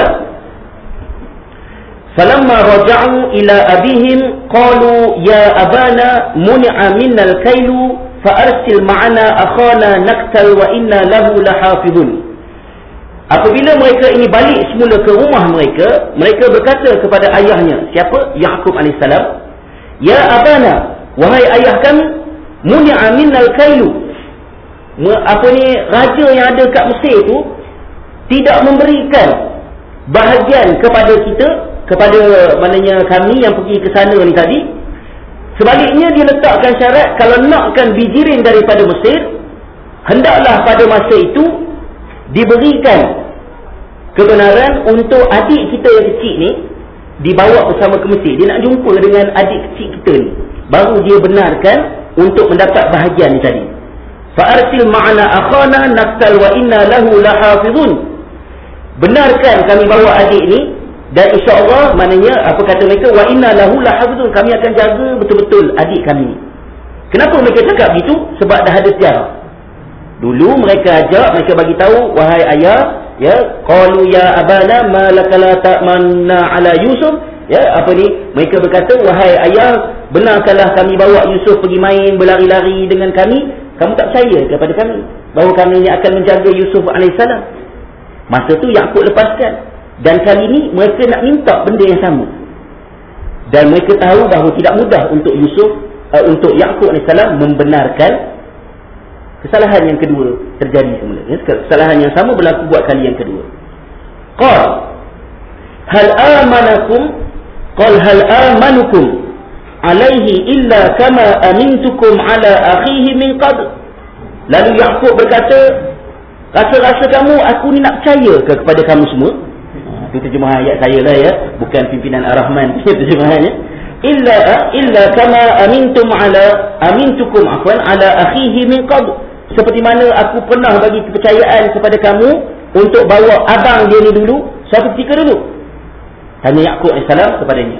"Falamma raja'u ila abihim qalu ya abana mun'a minnal kailu fa arsil ma'ana akhana naktal wa inna lahu lahafizun." Apabila mereka ini balik semula ke rumah mereka, mereka berkata kepada ayahnya, siapa? Yaqub alaihissalam, "Ya abana, wahai ayah kami, mun'a minnal kailu." Apa ni, raja yang ada kat Mesir tu tidak memberikan bahagian kepada kita, kepada maknanya kami yang pergi ke sana ni tadi. Sebaliknya dia letakkan syarat, kalau nakkan bijirin daripada Mesir, hendaklah pada masa itu diberikan kebenaran untuk adik kita yang kecil ni dibawa bersama ke Mesir. Dia nak jumpa dengan adik kecil kita ni, baru dia benarkan untuk mendapat bahagian ni tadi. Fa arsil ma'ana akhana naktal wa inna lahu lahafizun. Benarkan kami bawa adik ni, dan insya-Allah, maknanya apa kata mereka, wa inna lahu lahafizun, kami akan jaga betul-betul adik kami. Kenapa mereka cakap gitu? Sebab dah ada sejarah. Dulu mereka ajak, mereka bagi tahu, wahai ayah, ya, qalu ya abana ma lakala ta'manna ala Yusuf, ya, apa ni, mereka berkata, wahai ayah, benarkanlah kami bawa Yusuf pergi main berlari-lari dengan kami, kamu tak percaya kepada kami bahawa kami ni akan menjaga Yusuf alaihissalam. Masa tu Yaqub lepaskan, dan kali ni mereka nak minta benda yang sama, dan mereka tahu bahawa tidak mudah untuk Yusuf uh, untuk Yaqub alaihissalam membenarkan kesalahan yang kedua terjadi semula, ya, kesalahan yang sama berlaku buat kali yang kedua. Qal hal amanakum qal hal amanukum alaihi illa kama amintukum ala akhihi min qabl. Lalu Yaqub berkata, rasa-rasa kamu aku ni nak percaya ke kepada kamu semua? Ha, itu terjemahan ayat saya lah, ya, bukan pimpinan Ar-Rahman terjemahannya. Illa illa kama amintum ala amintukum afwan ala akhihi min qabl. Seperti mana aku pernah bagi kepercayaan kepada kamu untuk bawa abang dia ni dulu, suatu ketika dulu. Tanya Yaqub alaihissalam kepadanya.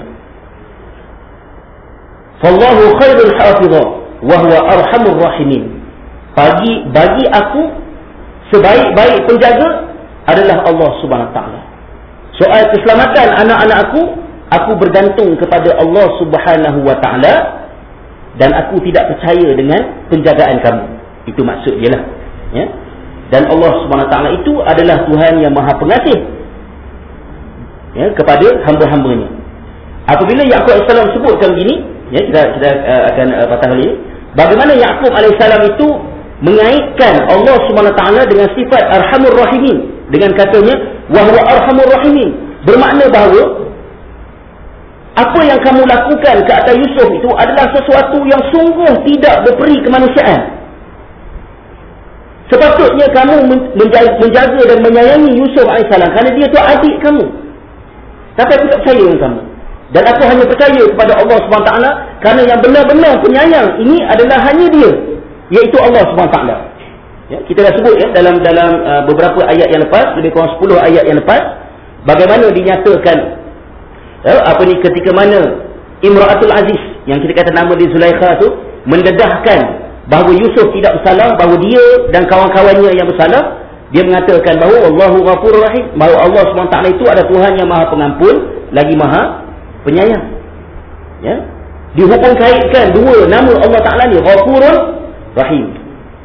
Fallahu khairul hafizah wa huwa arhamur rahimin. Bagi bagi aku sebaik-baik penjaga adalah Allah Subhanahu Wa Taala. Soal keselamatan anak-anak aku, aku bergantung kepada Allah Subhanahu Wa Taala, dan aku tidak percaya dengan penjagaan kamu. Itu maksud dia lah, ya. Dan Allah Subhanahu Wa Taala itu adalah Tuhan yang Maha Pengasih, ya, kepada hamba-hambanya. Apabila Yaqub alaihissalam sebutkan begini, ya, kita, kita uh, akan uh, patah balik bagaimana Yaqub alaihissalam itu mengaitkan Allah Subhanahu Wa Taala dengan sifat Arhamur Rahimin, dengan katanya wa huwa Arhamur Rahimin, bermakna bahawa apa yang kamu lakukan ke atas Yusuf itu adalah sesuatu yang sungguh tidak berperi kemanusiaan. Sepatutnya kamu menjaga, menjaga dan menyayangi Yusuf alaihissalam kerana dia tu adik kamu. Tapi aku tak percaya dengan kamu, dan aku hanya percaya kepada Allah Subhanahu Wa Taala kerana yang benar-benar penyayang ini adalah hanya dia, iaitu Allah Subhanahu Wa Taala. Ya, kita dah sebut, ya, dalam dalam uh, beberapa ayat yang lepas, lebih kurang sepuluh ayat yang lepas, bagaimana dinyatakan, ya, apa ni, ketika mana Imra'atul Aziz, yang kita kata nama dia Zulaikha tu, mendedahkan bahawa Yusuf tidak bersalah, bahawa dia dan kawan-kawannya yang bersalah. Dia mengatakan bahawa Allahu Ghafurur Rahim, bahawa Allah Subhanahu Wa Taala itu adalah Tuhan yang Maha Pengampun lagi Maha Penyayang. Ya, dihubung kaitkan dua nama Allah Taala ni, Ghafurur Rahim.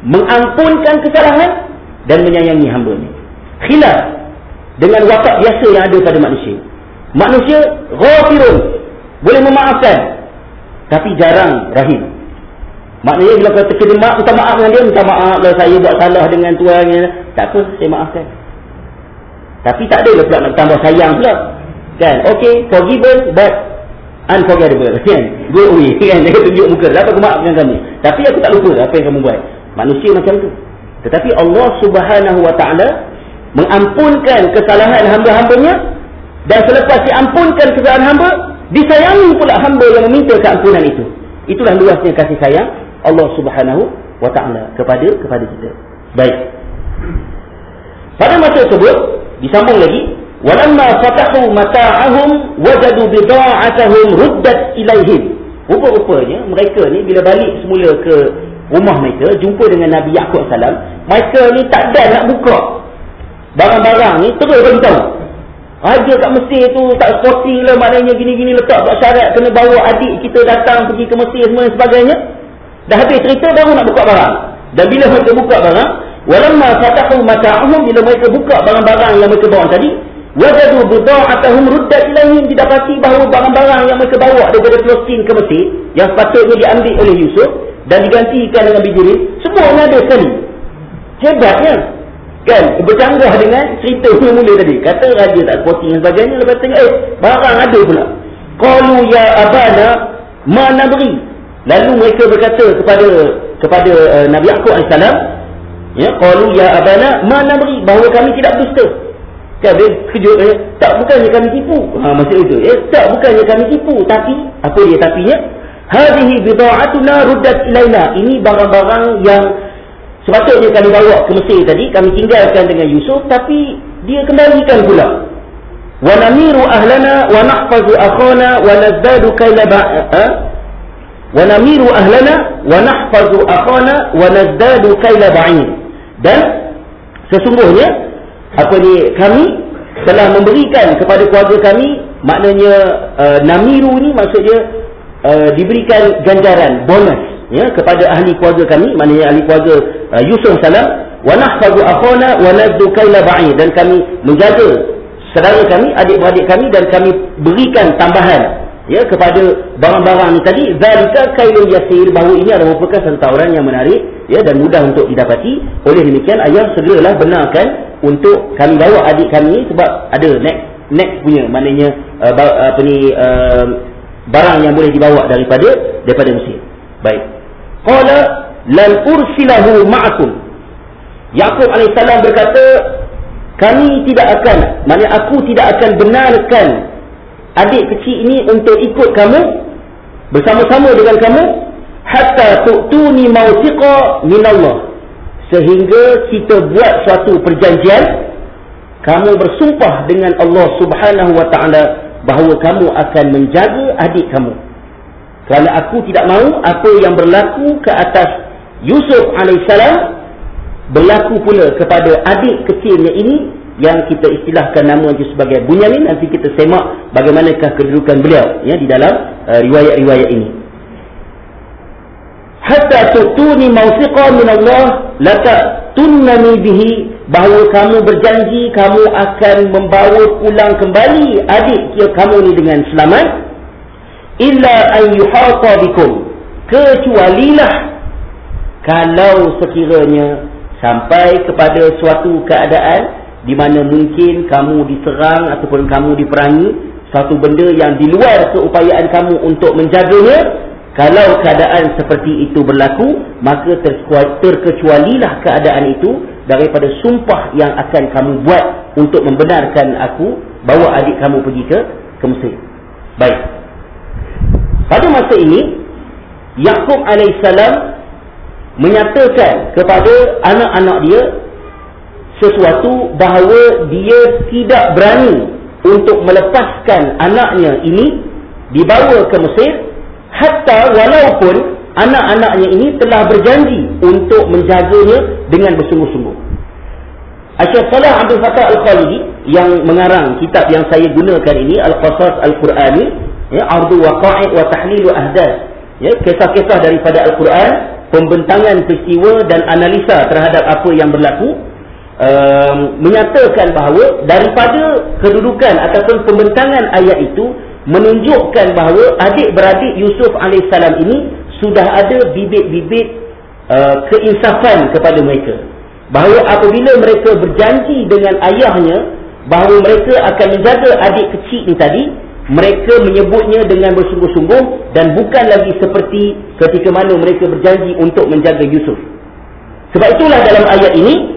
mengampunkan kesalahan dan menyayangi hamba-Nya. Khilaf dengan watak biasa yang ada pada manusia. Manusia ghafirun, boleh memaafkan, tapi jarang rahim. Maknanya bila kata kena mak, minta maaf dengan dia, minta maaf lah saya buat salah dengan tuannya, tak apa, saya maafkan. Tapi tak ada lah pula nak tambah sayang pula, kan? Okay, forgiven but unforgettable, kan? Go away, kan? Dia tunjuk muka, tak apa, aku maafkan kamu, tapi aku tak lupa apa yang kamu buat. Manusia macam tu. Tetapi Allah Subhanahu Wa Taala mengampunkan kesalahan hamba-hambanya, dan selepas diampunkan kesalahan hamba, disayangi pula hamba yang meminta keampunan itu. Itulah luasnya kasih sayang Allah Subhanahu Wa Taala kepada kepada kita. Baik. Pada masa tersebut disambung lagi, walamma fatahu mata'ahum wajadu bida'atahum ruddat ilaihim. Rupa-rupanya mereka ni bila balik semula ke rumah mereka, jumpa dengan Nabi Yaqub salam, mereka ni tak ada nak buka barang-barang ni, terus bagi tahu. Raja kat Mesir tu tak sporting lah, maknanya gini-gini letak buat syarat kena bawa adik kita datang pergi ke Mesir semua dan sebagainya. Dah habis cerita baru nak buka barang. Dan bila mereka buka barang, walamma fatahu mata'ahum, bila mereka buka barang-barang yang mereka bawa tadi, wajadu bida'atahum ruddat ilaihim, didapati bahawa barang-barang yang mereka bawa daripada Palestin ke Mesir yang sepatutnya diambil oleh Yusuf dan digantikan dengan Bijirin, semuanya ada sekali. Hebatnya, kan? Bercanggah dengan cerita mula tadi. Kata raja tak sporting dan sebagainya, lepas tengok eh barang ada pula. Qalu ya abana ma nabri. Lalu mereka berkata kepada kepada uh, Nabi Yaqub alaihi salam, ya, qalu ya abana ma nabri, bahawa kami tidak berdusta. Kan dia kejut, eh, tak, bukannya kami tipu. Ha, maksud itu, eh, tak, bukannya kami tipu, tapi apa dia tapinya? Hadhihi bida'atuna ruddat ilaina. Ini barang-barang yang sepatutnya kami bawa ke Mesir tadi, kami tinggalkan dengan Yusuf, tapi dia kembalikan pula. Wa namiru ahlana wa nahfazu akhana wa nazdadu kayla ba'a. Wa namiru ahlana wa nahfazu akhana wa nazdadu kayla ba'in. Dan sesungguhnya apa ni, kami telah memberikan kepada keluarga kami, maknanya uh, namiru ni maksudnya uh, diberikan ganjaran, bonus, ya, kepada ahli keluarga kami, maknanya ahli keluarga uh, Yusuf salam, wa nahfazu akhana wa nazdu kayla ba'i, dan kami menjaga saudara kami, adik-beradik kami, dan kami berikan tambahan, ya, kepada barang-barang ni tadi. Zalika kailun yasir, bahawa ini adalah merupakan satu tawaran yang menarik, ya, dan mudah untuk didapati. Oleh demikian ayah segeralah benarkan untuk kami bawa adik kami, sebab ada next next punya, maknanya uh, apa ni uh, barang yang boleh dibawa daripada daripada Mesir. Baik. Qala lan ursilahu ma'akum. Yaqub alaihi salam berkata, kami tidak akan, maknanya aku tidak akan benarkan adik kecil ini untuk ikut kamu, bersama-sama dengan kamu, hatta tu'tuni mawthiqa minallah, sehingga kita buat suatu perjanjian, kamu bersumpah dengan Allah Subhanahu Wa Taala bahawa kamu akan menjaga adik kamu. Kerana aku tidak mahu apa yang berlaku ke atas Yusuf alaihissalam berlaku pula kepada adik kecilnya ini, yang kita istilahkan nama dia sebagai Bunyamin. Nanti kita semak bagaimanakah kedudukan beliau, ya, di dalam uh, riwayat-riwayat ini. Hatta tutuni mawthiqa min Allah laka tunnani bihi, bahawa kamu berjanji kamu akan membawa pulang kembali adik kamu ni dengan selamat, illa an yuhata bikum, kecualilah kalau sekiranya sampai kepada suatu keadaan di mana mungkin kamu diserang ataupun kamu diperangi, satu benda yang di luar keupayaan kamu untuk menjaganya. Kalau keadaan seperti itu berlaku, maka terkecualilah keadaan itu daripada sumpah yang akan kamu buat untuk membenarkan aku bawa adik kamu pergi ke, ke Mesir. Baik. Pada masa ini, Yaqub alaihissalam menyatakan kepada anak-anak dia sesuatu bahawa dia tidak berani untuk melepaskan anaknya ini dibawa ke Mesir, hatta walaupun anak-anaknya ini telah berjanji untuk menjaganya dengan bersungguh-sungguh. Syekh Salah Abdul Fattah Al-Khalidi yang mengarang kitab yang saya gunakan ini, Al-Qasas Al-Qurani, ya, Ardu Waqa'id wa Tahlilu Ahdath, ya, kisah-kisah daripada Al-Quran pembentangan peristiwa dan analisa terhadap apa yang berlaku, um, menyatakan bahawa daripada kedudukan ataupun pembentangan ayat itu menunjukkan bahawa adik-beradik Yusuf alaihissalam ini sudah ada bibit-bibit uh, keinsafan kepada mereka, bahawa apabila mereka berjanji dengan ayahnya bahawa mereka akan menjaga adik kecil ni tadi, mereka menyebutnya dengan bersungguh-sungguh dan bukan lagi seperti ketika mana mereka berjanji untuk menjaga Yusuf. Sebab itulah dalam ayat ini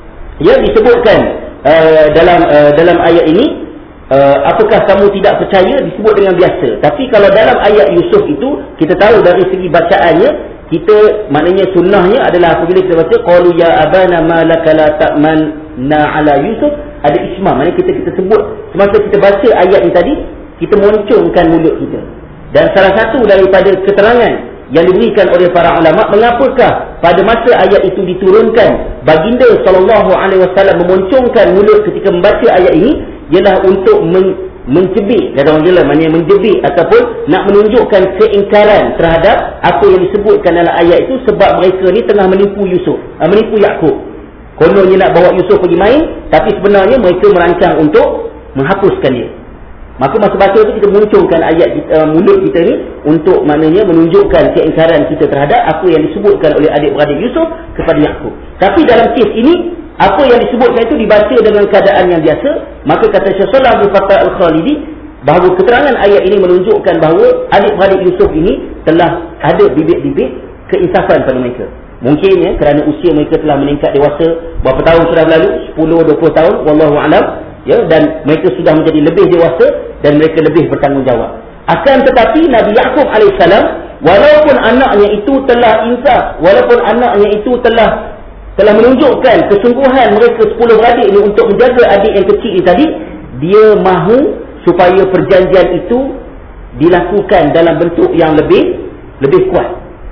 ya disebutkan uh, dalam uh, dalam ayat ini uh, apakah kamu tidak percaya disebut dengan biasa. Tapi kalau dalam ayat Yusuf itu kita tahu dari segi bacaannya, kita maknanya sunnahnya adalah apabila kita baca qalu ya abana ma laka la ta'manna ala Yusuf, ada ismam, maknanya kita kita sebut semasa kita baca ayat ini tadi, kita moncongkan mulut kita. Dan salah satu daripada keterangan yang diberikan oleh para ulama mengapakah pada masa ayat itu diturunkan baginda sallallahu alaihi wasallam memoncongkan mulut ketika membaca ayat ini, ialah untuk men, mencebik, kata orang Jawa, maknanya menjebik ataupun nak menunjukkan keingkaran terhadap apa yang disebutkan dalam ayat itu, sebab mereka ni tengah menipu Yusuf, menipu Yakub. Kononnya nak bawa Yusuf pergi main, tapi sebenarnya mereka merancang untuk menghapuskan dia. Maka masa baca itu kita muncungkan ayat kita, uh, mulut kita ni untuk maknanya menunjukkan keingkaran kita terhadap apa yang disebutkan oleh adik-beradik Yusuf kepada Yakub. Tapi dalam kes ini, apa yang disebutkan itu dibaca dengan keadaan yang biasa. Maka kata Syekh Shalih Abdul Fattah Al-Khalidi bahawa keterangan ayat ini menunjukkan bahawa adik-beradik Yusuf ini telah ada bibit-bibit keinsafan pada mereka. Mungkin ya kerana usia mereka telah meningkat dewasa, berapa tahun sudah berlalu, sepuluh dua puluh tahun, wallahu a'lam. Ya, dan mereka sudah menjadi lebih dewasa dan mereka lebih bertanggungjawab. Akan tetapi Nabi Yakub alaihissalam, walaupun anaknya itu telah insaf, walaupun anaknya itu telah telah menunjukkan kesungguhan mereka sepuluh beradik ini untuk menjaga adik yang kecil ini tadi, dia mahu supaya perjanjian itu dilakukan dalam bentuk yang lebih lebih kuat.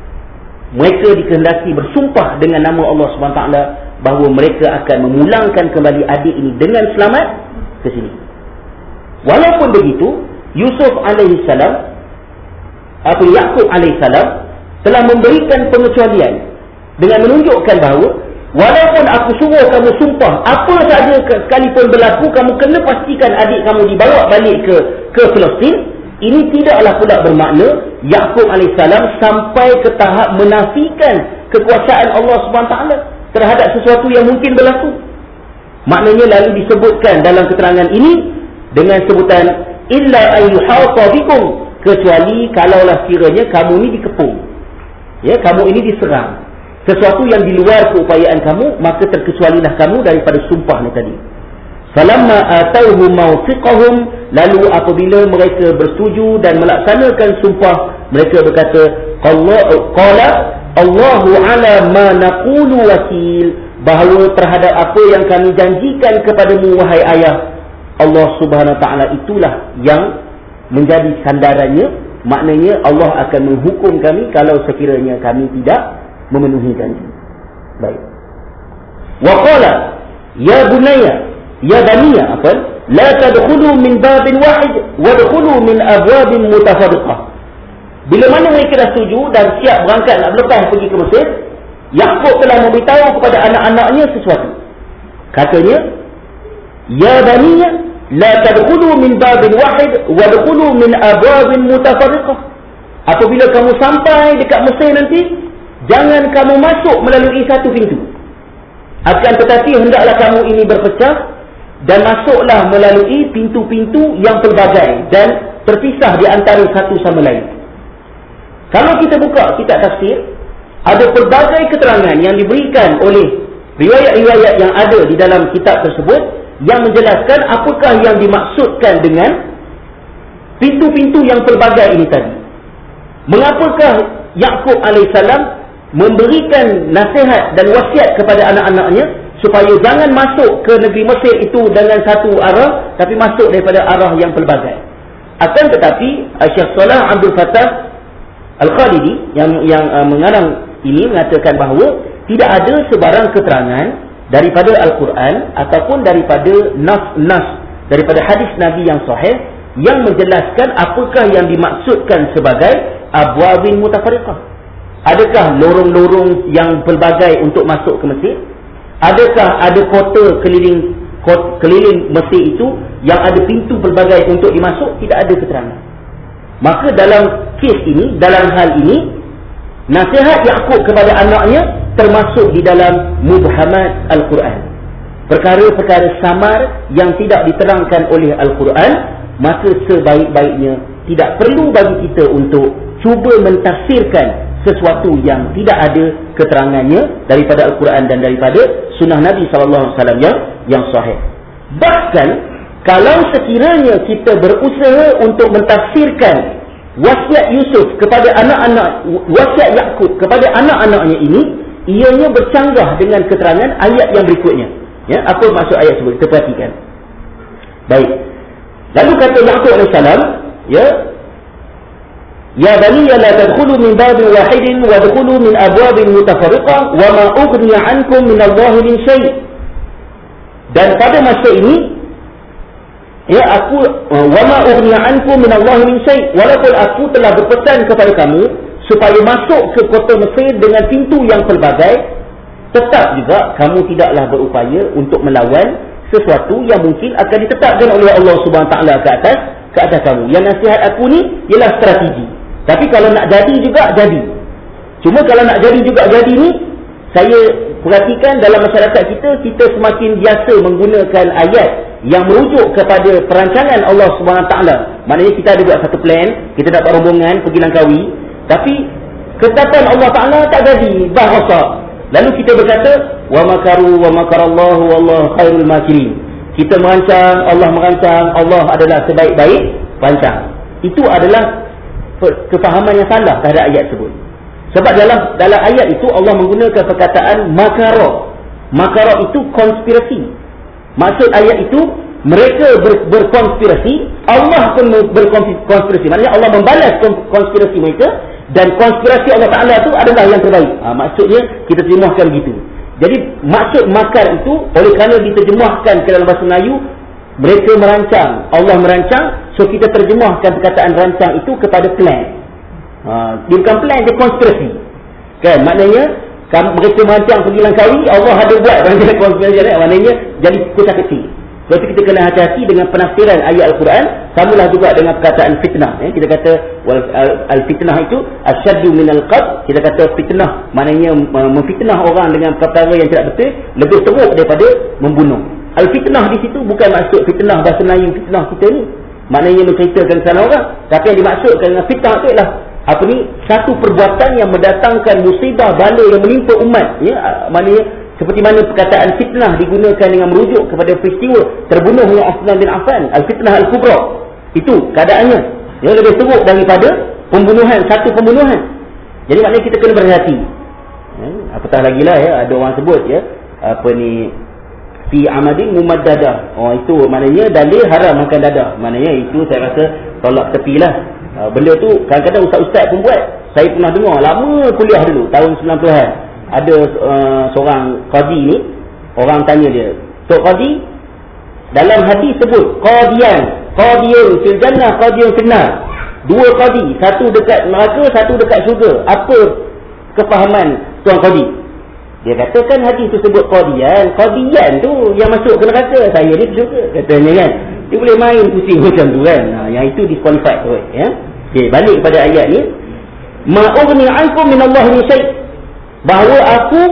Mereka dikehendaki bersumpah dengan nama Allah subhanahu wa taala bahawa mereka akan memulangkan kembali adik ini dengan selamat ke sini. Walaupun begitu, Yusuf alaihissalam atau Yakub alaihissalam telah memberikan pengecualian dengan menunjukkan bahawa walaupun aku suruh kamu sumpah apa saja sekalipun berlaku, kamu kena pastikan adik kamu dibawa balik ke ke Palestin. Ini tidaklah pula bermakna Yakub alaihissalam sampai ke tahap menafikan kekuasaan Allah subhanahu wa taala terhadap sesuatu yang mungkin berlaku. Maknanya lalu disebutkan dalam keterangan ini dengan sebutan illa ayyuhata bikum, kecuali kalaulah kiranya kamu ini dikepung, ya, kamu ini diserang, sesuatu yang di luar keupayaan kamu, maka terkecualilah kamu daripada sumpah ni tadi. Falamma atauhu mawthiqahum, lalu apabila mereka bersetuju dan melaksanakan sumpah, mereka berkata qala Allahu ala ma naqulu wakil, bahawa terhadap apa yang kami janjikan kepadamu wahai ayah, Allah subhanahu wa ta'ala itulah yang menjadi sandarannya. Maknanya Allah akan menghukum kami kalau sekiranya kami tidak memenuhi janji. Baik. Wa qala ya bunayya ya baniya apa la tadkhulu min babin wahid wadkhulu min abwabin mutafarriqah. Bila mana mereka dah setuju dan siap berangkat nak berlepas pergi ke Mesir, Yakub telah memberitahu kepada anak-anaknya sesuatu. Katanya, ya baniya la tadkhulu min babin wahid wadkhulu min abwabin mutafarriqah. Apabila kamu sampai dekat Mesir nanti, jangan kamu masuk melalui satu pintu. Akan tetapi hendaklah kamu ini berpecah dan masuklah melalui pintu-pintu yang pelbagai dan terpisah di antara satu sama lain. Kalau kita buka kitab tafsir, ada pelbagai keterangan yang diberikan oleh riwayat-riwayat yang ada di dalam kitab tersebut yang menjelaskan apakah yang dimaksudkan dengan pintu-pintu yang pelbagai ini tadi. Mengapakah Yakub alaihissalam memberikan nasihat dan wasiat kepada anak-anaknya supaya jangan masuk ke negeri Mesir itu dengan satu arah, tapi masuk daripada arah yang pelbagai. Akan tetapi Syekh Shalih Abdul Fattah Al-Khalidi yang yang uh, mengarang ini mengatakan bahawa tidak ada sebarang keterangan daripada Al-Quran ataupun daripada nas-nas daripada hadis Nabi yang sahih yang menjelaskan apakah yang dimaksudkan sebagai abwabin mutafarriqah. Adakah lorong-lorong yang pelbagai untuk masuk ke Mesir? Adakah ada kota keliling kota, keliling Mesir itu yang ada pintu pelbagai untuk dimasuk? Tidak ada keterangan. Maka dalam kes ini, dalam hal ini, nasihat Yaqub kepada anaknya termasuk di dalam mubhamat Al-Quran. Perkara-perkara samar yang tidak diterangkan oleh Al-Quran, maka sebaik-baiknya tidak perlu bagi kita untuk cuba mentafsirkan sesuatu yang tidak ada keterangannya daripada Al-Quran dan daripada sunnah Nabi sallallahu alaihi wasallam yang yang sahih. Bahkan kalau sekiranya kita berusaha untuk mentafsirkan wasiat Yusuf kepada anak-anak, wasiat Yaqub kepada anak-anaknya ini, ianya bercanggah dengan keterangan ayat yang berikutnya. Ya, apa maksud ayat tersebut? Kita perhatikan. Baik. Lalu kata Yaqub alaihi salam, ya, ya bani la tadkhulu min babin wahidin wa tadkhulu min abwabin mutafarriqah wa ma ughni ankum min Allah min syai'. Dan pada masa ini, ya, aku wa ma ughni ankum min Allah min syai', walaupun aku telah berpesan kepada kamu supaya masuk ke kota Mesir dengan pintu yang pelbagai, tetap juga kamu tidaklah berupaya untuk melawan sesuatu yang mungkin akan ditetapkan oleh Allah Subhanahu Wa Taala ke atas ke atas kamu. Yang nasihat aku ni ialah strategi. Tapi kalau nak jadi juga jadi. Cuma kalau nak jadi juga jadi ni, saya perhatikan dalam masyarakat kita, kita semakin biasa menggunakan ayat yang merujuk kepada perancangan Allah Subhanahu Wa Taala. Maknanya kita ada buat satu plan, kita dapat rombongan pergi Langkawi, tapi ketetapan Allah Taala tak jadi, bahasa. Lalu kita berkata, wa makaru wa makarallahu wallahu khairul makirin. Kita merancang, Allah merancang, Allah adalah sebaik-baik perancang. Itu adalah kefahaman yang salah terhadap ayat tersebut. Sebab dalam dalam ayat itu Allah menggunakan perkataan makara. Makara itu konspirasi. Maksud ayat itu, mereka ber, berkonspirasi, Allah pun berkonspirasi. Maknanya Allah membalas konspirasi mereka, dan konspirasi Allah Ta'ala itu adalah yang terbaik. Ha, maksudnya kita terjemahkan begitu. Jadi maksud makar itu, oleh kerana diterjemahkan ke dalam bahasa Melayu, mereka merancang, Allah merancang, so kita terjemahkan perkataan rancang itu kepada plan. Ha, dia bukan plan, dia konspirasi. Kan? Maknanya mereka merancang pergi Langkawi, Allah ada buat rancang konspirasi, maknanya jadi kocak kecil. Jadi kita kena hati-hati dengan penafsiran ayat Al-Quran. Samalah juga dengan perkataan fitnah. Ya, kita kata al-fitnah itu asyaddu minal qatl. Kita kata fitnah, maknanya memfitnah orang dengan perkara yang tidak betul, lebih teruk daripada membunuh. Al-fitnah di situ bukan maksud fitnah bahasa Melayu, fitnah kita ni, maknanya menceritakan kesalahan orang. Tapi yang dimaksudkan dengan fitnah itu ialah apa ni, satu perbuatan yang mendatangkan musibah bala yang menimpa umat. Ya, maknanya seperti mana perkataan fitnah digunakan dengan merujuk kepada peristiwa terbunuhnya Uthman bin Affan, al-fitnah al-kubra. Itu keadaannya, yang lebih teruk daripada pembunuhan, satu pembunuhan. Jadi maknanya kita kena berhati. Ya, apatah lagi lah, ya, ada orang sebut, ya, apa ni, fi amadin mumaddadah. Oh, itu maknanya dalil haram makan dadah. Maknanya itu saya rasa tolak tepilah. Uh, benda tu kadang-kadang ustaz-ustaz pun buat. Saya pernah dengar lama kuliah dulu, tahun sembilan puluhan. Ada uh, seorang qadi ni, orang tanya dia, Tok Qadi, dalam hadis sebut qadiyan, qadiyun fil jannah, qadiyun fil nar. Dua qadi, satu dekat neraka, satu dekat syurga. Apa kefahaman tuan qadi? Dia katakan hadis tu sebut qadiyan, qadiyan tu yang masuk ke neraka, saya ni ke syurga, katanya kan. Dia boleh main pusing macam tu kan. Ha, yang itu disqualified tu, ya. Okey, balik kepada ayat ni. Ma ughni ankum min Allah min syai'. Bahawa aku,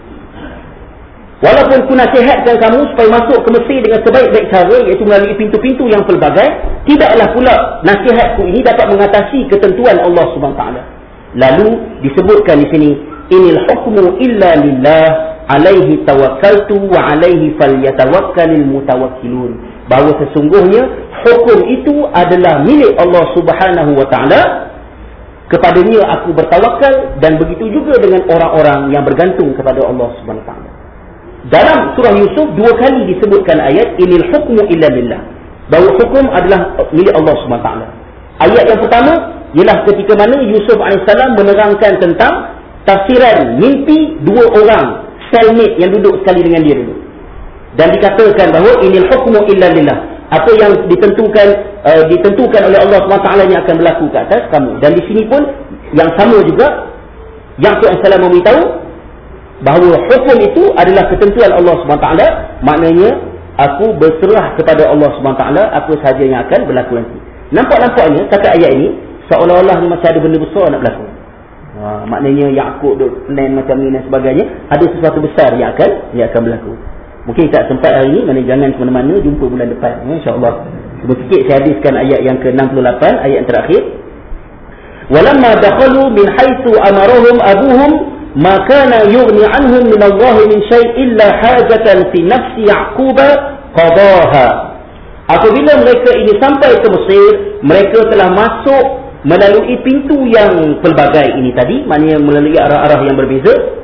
walaupun aku nasihatkan kamu supaya masuk ke Mesir dengan sebaik-baik cara, iaitu melalui pintu-pintu yang pelbagai, tidaklah pula nasihatku ini dapat mengatasi ketentuan Allah Subhanahu Wa Taala. Lalu disebutkan di sini, inil hukmu illa lillah, alaihi tawakkaltu wa alaihi falyatawakkalul mutawakkilun. Bahawa sesungguhnya hukum itu adalah milik Allah Subhanahu Wa Taala. Kepadanya aku bertawakal, dan begitu juga dengan orang-orang yang bergantung kepada Allah Subhanahu Wa Taala. Dalam surah Yusuf dua kali disebutkan ayat inil hukmu illa lillah, bahawa hukum adalah milik Allah Subhanahu Wa Taala. Ayat yang pertama ialah ketika mana Yusuf alaihissalam menerangkan tentang tafsiran mimpi dua orang cellmate yang duduk sekali dengan dia dulu, dan dikatakan bahawa inil hukmu illa lillah, apa yang ditentukan uh, ditentukan oleh Allah Subhanahu Wa Taala yang akan berlaku ke atas kamu. Dan di sini pun yang sama juga, Yaqub alaihi salam memberitahu bahawa hukum itu adalah ketentuan Allah subhanahu wa taala, maknanya aku berserah kepada Allah subhanahu wa taala apa sahaja yang akan berlaku nanti. Nampak-nampaknya kata ayat ini seolah-olah macam ada benda besar nak berlaku. Ha, maknanya Yaqub duk plan macam ni dan sebagainya, ada sesuatu besar yang akan yang akan berlaku. Mungkin tak sempat hari ini, mana jangan ke mana-mana, jumpa bulan depan ya, insya-Allah. Cuba sikit saya hadiskan ayat yang ke enam puluh lapan, ayat yang terakhir. Walamma dakhalu min haitsu amarahum abuhum ma kana yughni anhum min Allah min syai' illa hajatan fi nafsi Yaqub qadaha. Apabila mereka ini sampai ke Mesir, mereka telah masuk melalui pintu yang pelbagai ini tadi, maknanya melalui arah-arah yang berbeza.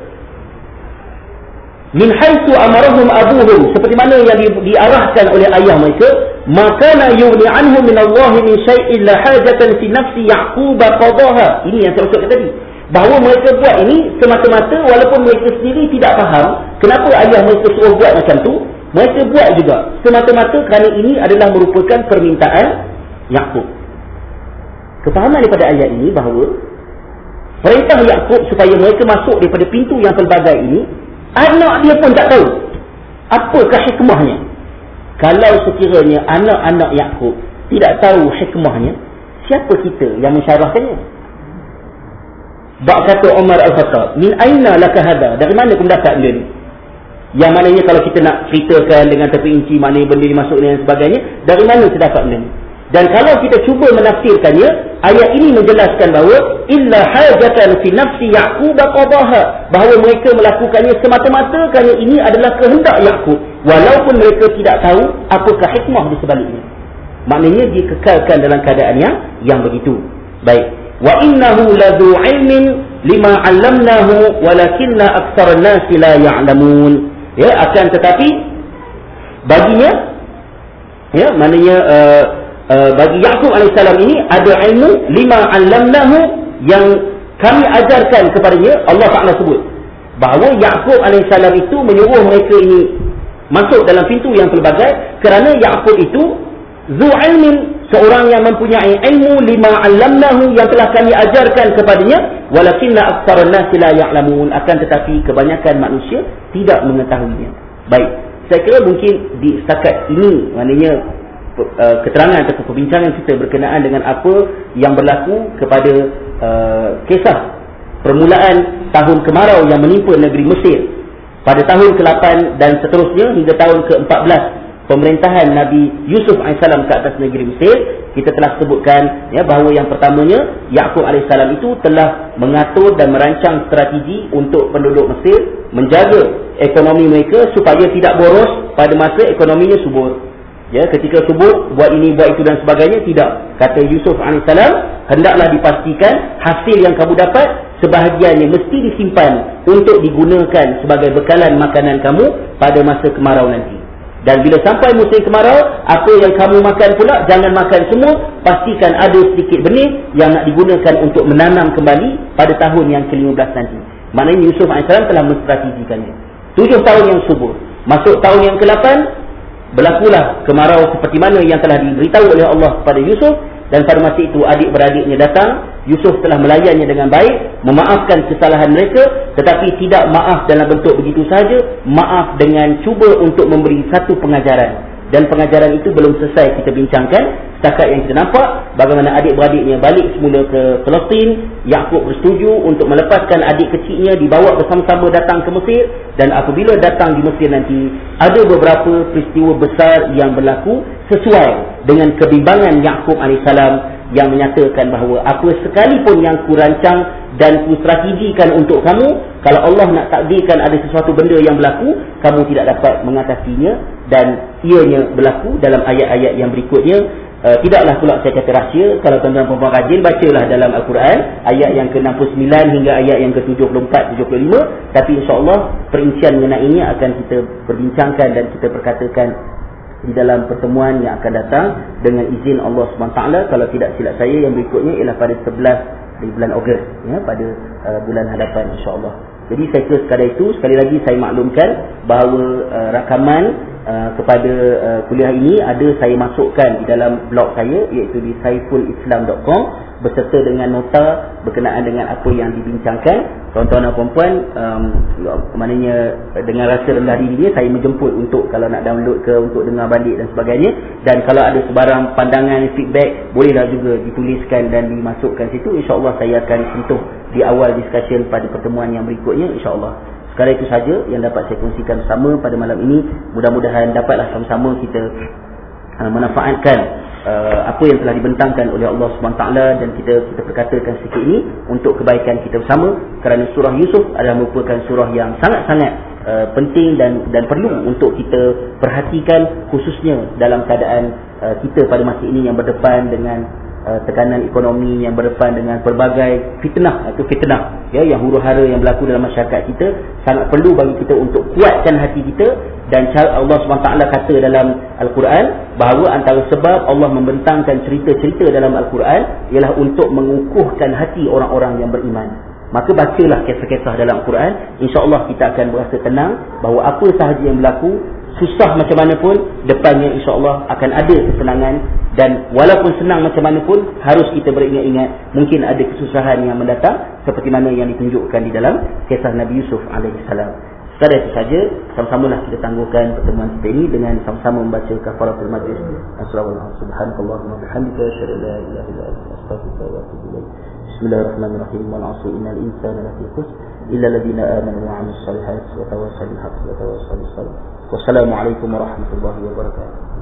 Min haitsu amarahum abuhum, seperti mana yang di, diarahkan oleh ayah mereka, maka la yughni anhum min Allah min syai' illa hajatan fi nafsi Yaqub qadaha. Ini yang saya maksudkan tadi, bahawa mereka buat ini semata-mata walaupun mereka sendiri tidak faham kenapa ayah mereka suruh buat macam tu, mereka buat juga semata-mata kerana ini adalah merupakan permintaan Yaqub. Kefahaman daripada ayat ini bahawa perintah Yaqub supaya mereka masuk daripada pintu yang pelbagai ini, anak dia pun tak tahu apakah hikmahnya. Kalau sekiranya anak-anak Yaqub tidak tahu hikmahnya, siapa kita yang mensyarahkannya? Bak kata Umar Al-Khattab, min aina laka hada, dari mana kau dapat benda ni? Yang maknanya kalau kita nak ceritakan dengan terperinci maknanya benda ni masuk dan sebagainya, dari mana kita dapat benda ni? Dan kalau kita cuba menafsirkannya, ayat ini menjelaskan bahawa illa hajatan fi nafsi Yaqub qadaha, bahawa mereka melakukannya semata-mata kerana ini adalah kehendak Yaqub, walaupun mereka tidak tahu apakah hikmah di sebaliknya. Maknanya dikekalkan dalam keadaan yang yang begitu. Baik. Wa innahu ladzu ilmin lima 'allamnahu walakinna aktsarun nasi la ya'lamun. Ya, akan tetapi baginya, ya, maknanya uh, Uh, bagi Yaqub alaihissalam ini ada ilmu lima 'allamnahu yang kami ajarkan kepadanya. Allah Taala sebut bahawa Yaqub alaihissalam itu menyuruh mereka ini masuk dalam pintu yang pelbagai kerana Yaqub itu zu ilmin, seorang yang mempunyai ilmu lima 'allamnahu yang telah kami ajarkan kepadanya, walakinna aktsarun nasi la ya'lamun, akan tetapi kebanyakan manusia tidak mengetahuinya. Baik, saya kira mungkin di setakat ini maknanya Uh, keterangan atau perbincangan kita berkenaan dengan apa yang berlaku kepada uh, kisah permulaan tahun kemarau yang menimpa negeri Mesir pada tahun ke lapan dan seterusnya hingga tahun ke empat belas pemerintahan Nabi Yusuf alaihissalam ke atas negeri Mesir. Kita telah sebutkan ya, bahawa yang pertamanya Yaqub alaihissalam itu telah mengatur dan merancang strategi untuk penduduk Mesir menjaga ekonomi mereka supaya tidak boros pada masa ekonominya subur. Ya, ketika subur, buat ini, buat itu dan sebagainya, tidak. Kata Yusuf alaihissalam, hendaklah dipastikan hasil yang kamu dapat, sebahagiannya mesti disimpan untuk digunakan sebagai bekalan makanan kamu pada masa kemarau nanti. Dan bila sampai musim kemarau, apa yang kamu makan pula, jangan makan semua, pastikan ada sedikit benih yang nak digunakan untuk menanam kembali pada tahun yang ke lima belas nanti. Maknanya Yusuf alaihissalam telah menstrategikannya. Tujuh tahun yang subur. Masuk tahun yang ke lapan, berlakulah kemarau seperti mana yang telah diberitahu oleh Allah kepada Yusuf, dan pada masa itu adik-beradiknya datang. Yusuf telah melayannya dengan baik, memaafkan kesalahan mereka, tetapi tidak maaf dalam bentuk begitu sahaja, maaf dengan cuba untuk memberi satu pengajaran. Dan pengajaran itu belum selesai kita bincangkan. Setakat yang kita nampak bagaimana adik-beradiknya balik semula ke Palestin. Yaqub bersetuju untuk melepaskan adik kecilnya, dibawa bersama-sama datang ke Mesir. Dan apabila datang di Mesir nanti, ada beberapa peristiwa besar yang berlaku sesuai dengan kebimbangan Yaqub alaihissalam, yang menyatakan bahawa apa sekalipun yang kurancang dan kustrategikan untuk kamu, kalau Allah nak takdirkan ada sesuatu benda yang berlaku, kamu tidak dapat mengatasinya, dan ianya berlaku dalam ayat-ayat yang berikutnya. Uh, tidaklah pula saya kata rahsia. Kalau tuan-tuan perempuan rajin, bacalah dalam Al-Quran ayat yang ke enam puluh sembilan hingga ayat yang ke tujuh puluh empat tujuh puluh lima. Tapi insya-Allah perincian mengenainya akan kita perbincangkan dan kita perkatakan di dalam pertemuan yang akan datang dengan izin Allah subhanahu wa taala. Kalau tidak silap saya, yang berikutnya ialah pada sebelas di bulan Ogos, ya, pada uh, bulan hadapan insya-Allah. Jadi saya kira sekadar itu. Sekali lagi saya maklumkan bahawa uh, rakaman uh, kepada uh, kuliah ini ada saya masukkan di dalam blog saya, iaitu di saiful islam dot com. berserta dengan nota berkenaan dengan apa yang dibincangkan. Tuan-tuan dan puan-puan, um, maknanya dengan rasa rendah diri dia, saya menjemput untuk kalau nak download ke, untuk dengar balik dan sebagainya. Dan kalau ada sebarang pandangan, feedback, bolehlah juga dituliskan dan dimasukkan situ. InsyaAllah saya akan sentuh di awal discussion pada pertemuan yang berikutnya, insyaAllah. Sekarang itu saja yang dapat saya kongsikan bersama pada malam ini. Mudah-mudahan dapatlah sama-sama kita uh, memanfaatkan Uh, apa yang telah dibentangkan oleh Allah subhanahu wa taala, dan kita kita perkatakan sedikit ini untuk kebaikan kita bersama, kerana surah Yusuf adalah merupakan surah yang sangat-sangat uh, penting dan dan perlu untuk kita perhatikan, khususnya dalam keadaan uh, kita pada masa ini yang berdepan dengan Uh, tekanan ekonomi, yang berdepan dengan pelbagai fitnah atau fitnah ya, yang huru-hara yang berlaku dalam masyarakat kita. Sangat perlu bagi kita untuk kuatkan hati kita. Dan cara Allah subhanahu wa taala kata dalam Al-Quran bahawa antara sebab Allah membentangkan cerita-cerita dalam Al-Quran ialah untuk mengukuhkan hati orang-orang yang beriman. Maka bacalah kisah-kisah dalam Al-Quran, insya-Allah kita akan berasa tenang bahawa apa sahaja yang berlaku, susah macam mana pun, depannya insya-Allah akan ada kesenangan. Dan walaupun senang macam mana pun, harus kita beringat-ingat mungkin ada kesusahan yang mendatang, seperti mana yang ditunjukkan di dalam kisah Nabi Yusuf alaihissalam. Sekadar itu saja, sama-samalah kita tangguhkan pertemuan kita ini dengan sama-sama membaca kafaratul majlis. Subhanakallahumma wa bihamdika, asyhadu an la ilaha illa anta, astaghfiruka wa atubu ilaik. Bismillahirrahmanirrahim. Wal 'asri innal insana lafi khusr illa alladziina aamanu wa 'amilus salihati wa tawassaw bil haqqi wa tawassaw bis sabr. Wassalamu alaikum warahmatullahi wabarakatuh.